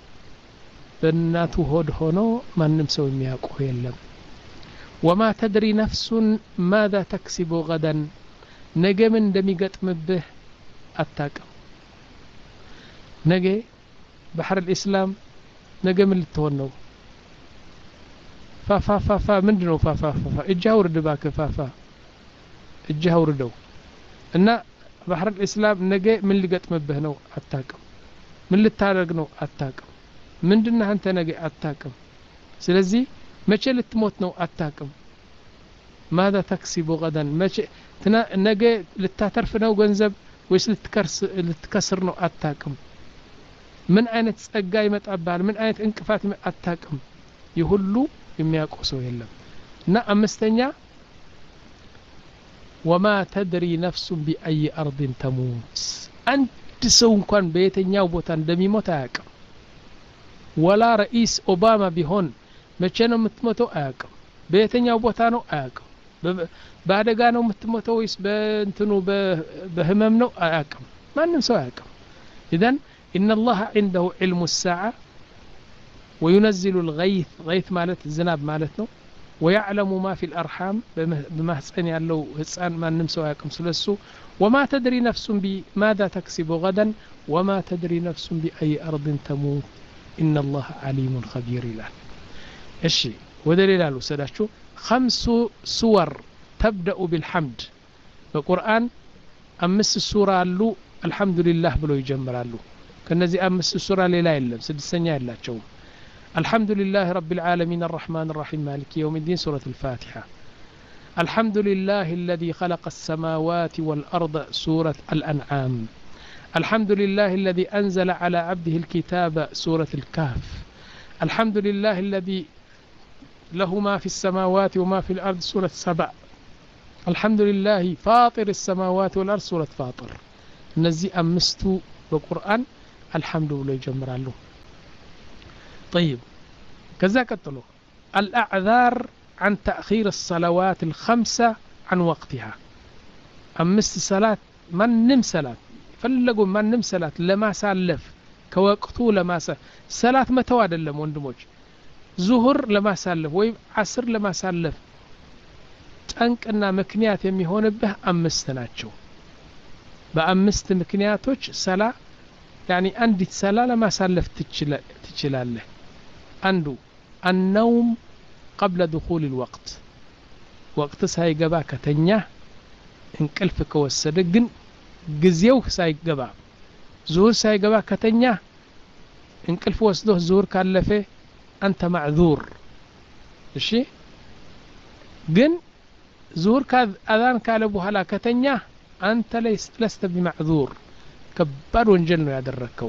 በእናቱ ሆድ ሆኖ ማንም ሰው የሚያውቀው የለም وما تدري نفس ماذا تكسب غدا نجم እንደሚገጥም به አታውቅም ነገ بحر الإسلام نجم ልትሆን ነው ፋፋ ፋፋ ምንድነው ፋፋ ፋፋ እጃው ወርድ ባከ ፋፋ እጃው ወርደው እና بحر الإسلام ነገ ምን ሊገጥምብህ ነው አታውቅም ምን ልታደርግ ነው አታውቅም ምንድነው አንተ ነገ አታውቅም ስለዚህ መቼ ልትሞት ነው አታውቅም ماذا تكسب غدا መቼ ነገ ልታተርፍ ነው ገንዘብ ወይስ ልትከርስ ልትከስር ነው አታውቅም ምን አይነት ጸጋ ይመጣባል ምን አይነት እንቅፋት አታውቅም ይሁሉ የሚያውቀው ሰው የለም እና አምስተኛ وما تدري نفس بأي أرض تموت አንድ ሰው እንኳን በየትኛው ቦታ እንደሚሞት አያውቅም ولا رئيس أوباما ቢሆን መቼ ነው የምትሞተው አያውቅም በየትኛው ቦታ ነው አያውቅም በአደጋ ነው የምትሞተው ወይስ በእንትኑ በህመም ነው አያውቅም ማንም ሰው አያውቅም اذا ان الله عنده علم الساعه وينزل الغيث غيث ማለት ዝናብ ማለት ነው ويعلم ما في الارحام بمحصن ያለው ህፃን ማንም ሰው አያውቅም ስለሱ وما تدري نفس بماذا تكسب غدا وما تدري نفس بأي أرض تموت إن الله عليم خبير له الشي ودليل له سداشو خمس سور تبدأ بالحمد بالقرآن أمس السورة له الحمد لله بلو يجمر له كنزي أمس السورة لا يلم سد السنة لا تشوف الحمد لله رب العالمين الرحمن الرحيم مالك يوم الدين سورة الفاتحة الحمد لله الذي خلق السماوات والأرض سورة الأنعام الحمد لله الذي أنزل على عبده الكتاب سورة الكهف الحمد لله الذي له ما في السماوات وما في الأرض سورة سبع الحمد لله فاطر السماوات والأرض سورة فاطر نزي أمستو بالقرآن الحمد لله يجمر له طيب كذا قتلوا الأعذار عن تأخير الصلوات الخمسة عن وقتها أمست صلاة من نم صلاة ፈለጉ ማንም ሰላት ለማሳለፍ ከወቅቱ ለማሳ ሰላት መተው አይደለም ወንድሞች ዙሁር ለማሳለፍ ወይ ዓስር ለማሳለፍ ጠንቅና ምክንያት የሚሆንብህ አምስት ናቸው በአምስት ምክንያቶች ሰላ يعني አንዲት ሰላ ለማሳለፍ ትችላለህ አንዱ النوم قبل دخول الوقت وقت ሳይገባ ከተኛ እንቅልፍ ከወሰደ ግን ጊዜው ሳይገባ ዙሁር ሳይገባ ከተኛ እንቅልፍ ወስዶ ዙሁር ካለፈ አንተ معذور እሺ ግን ዙሁር አዛን ካለ በኋላ ከተኛ አንተ لست بمعذور ከባድ ወንጀል ነው ያደረከው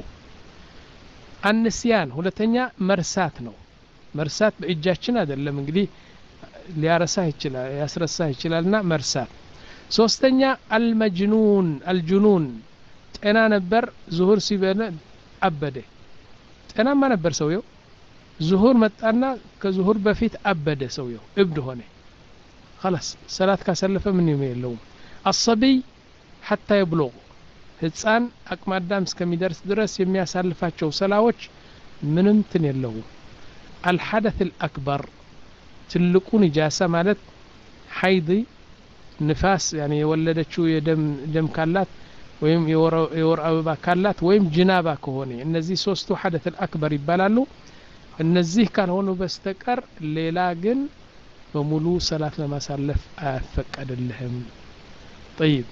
አንስያን ሁለተኛ መርሳት ነው መርሳት በእጃችን አይደለም እንግዲህ ሊያረሳ ይችላል ያስረሳ ይችላልና መርሳት ሶስተኛ አልመጅኑን አልጁኑን ጤና ነበር ዙሁር ሲበነ አበደ ጤናማ ነበር ሰውየው ዙሁር መጣና ከዙሁር በፊት አበደ ሰውየው እብድ ሆነ خلاص ሰላት ካሰለፈ ምን የለውም الصبي حتى يبلغ ህፃን አቅመ አዳም እስከሚደርስ ድረስ የሚያሳልፋቸው ሰላዎች ምንም ትን የለውም الحدث الأكبر ትልቁ ንጃሳ ማለት ሐይድ ንፋስ يعني የወለደችው የደም ደም ካላት ወይም የወር አበባ ካላት ወይም ጅናባ ከሆነ እነዚህ ሶስቱ ሐደث الأكبر ይባላሉ እነዚህ ካልሆኑ በስተቀር ሌላ ግን በሙሉ ሰላት ለማሳለፍ አያፈቀድልህም طيب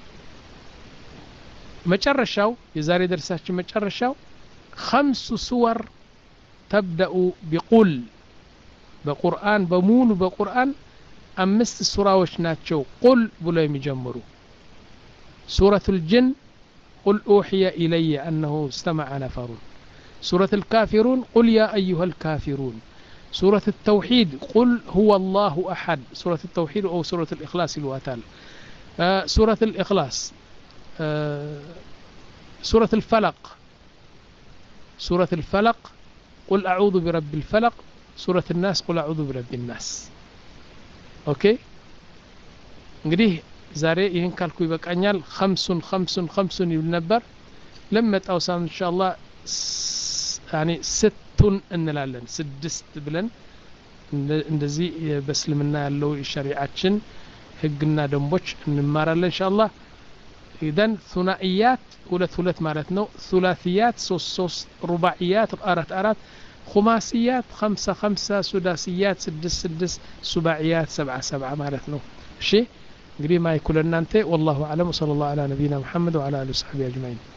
መጨረሻው የዛሬ ደርሳችን መጨረሻው خمس سور تبدأ بقل بقرآن بمون بقرآن أمست سوراوش ناتشو قل بلا يمجمرو سورة الجن قل أوحي إلي أنه استمع نفر سورة الكافرون قل يا أيها الكافرون سورة التوحيد قل هو الله أحد سورة التوحيد أو سورة الإخلاص الواتال آه سورة الإخلاص آه سورة الفلق سورة الفلق قل أعوذ برب الفلق سورة الناس قل أعوذ برب الناس أوكي እንግዲህ ዛሬ ይሄን ካልኩ ይበቃኛል خمسون خمسون خمسون ይልነበር ለመጣውሳም ኢንሻአላህ ያኒ ستون እንላለን ስድስት ብለን እንደዚህ በእስልምና ያለው ሸሪዓችን ህግና ደንቦች እንማራለን ኢንሻአላህ إذن ثنائيات ሁለት ሁለት ማለት ነው ثلاثيات ሶስት ሶስት رباعيات አራት አራት خماسيات خمسة خمسة سداسيات ስድስት ስድስት سباعيات سبعة سبعة ማለት ነው እሺ እንግዲህ ማይኩል እናንተ والله اعلم وصلى الله على نبينا محمد وعلى اله وصحبه اجمعين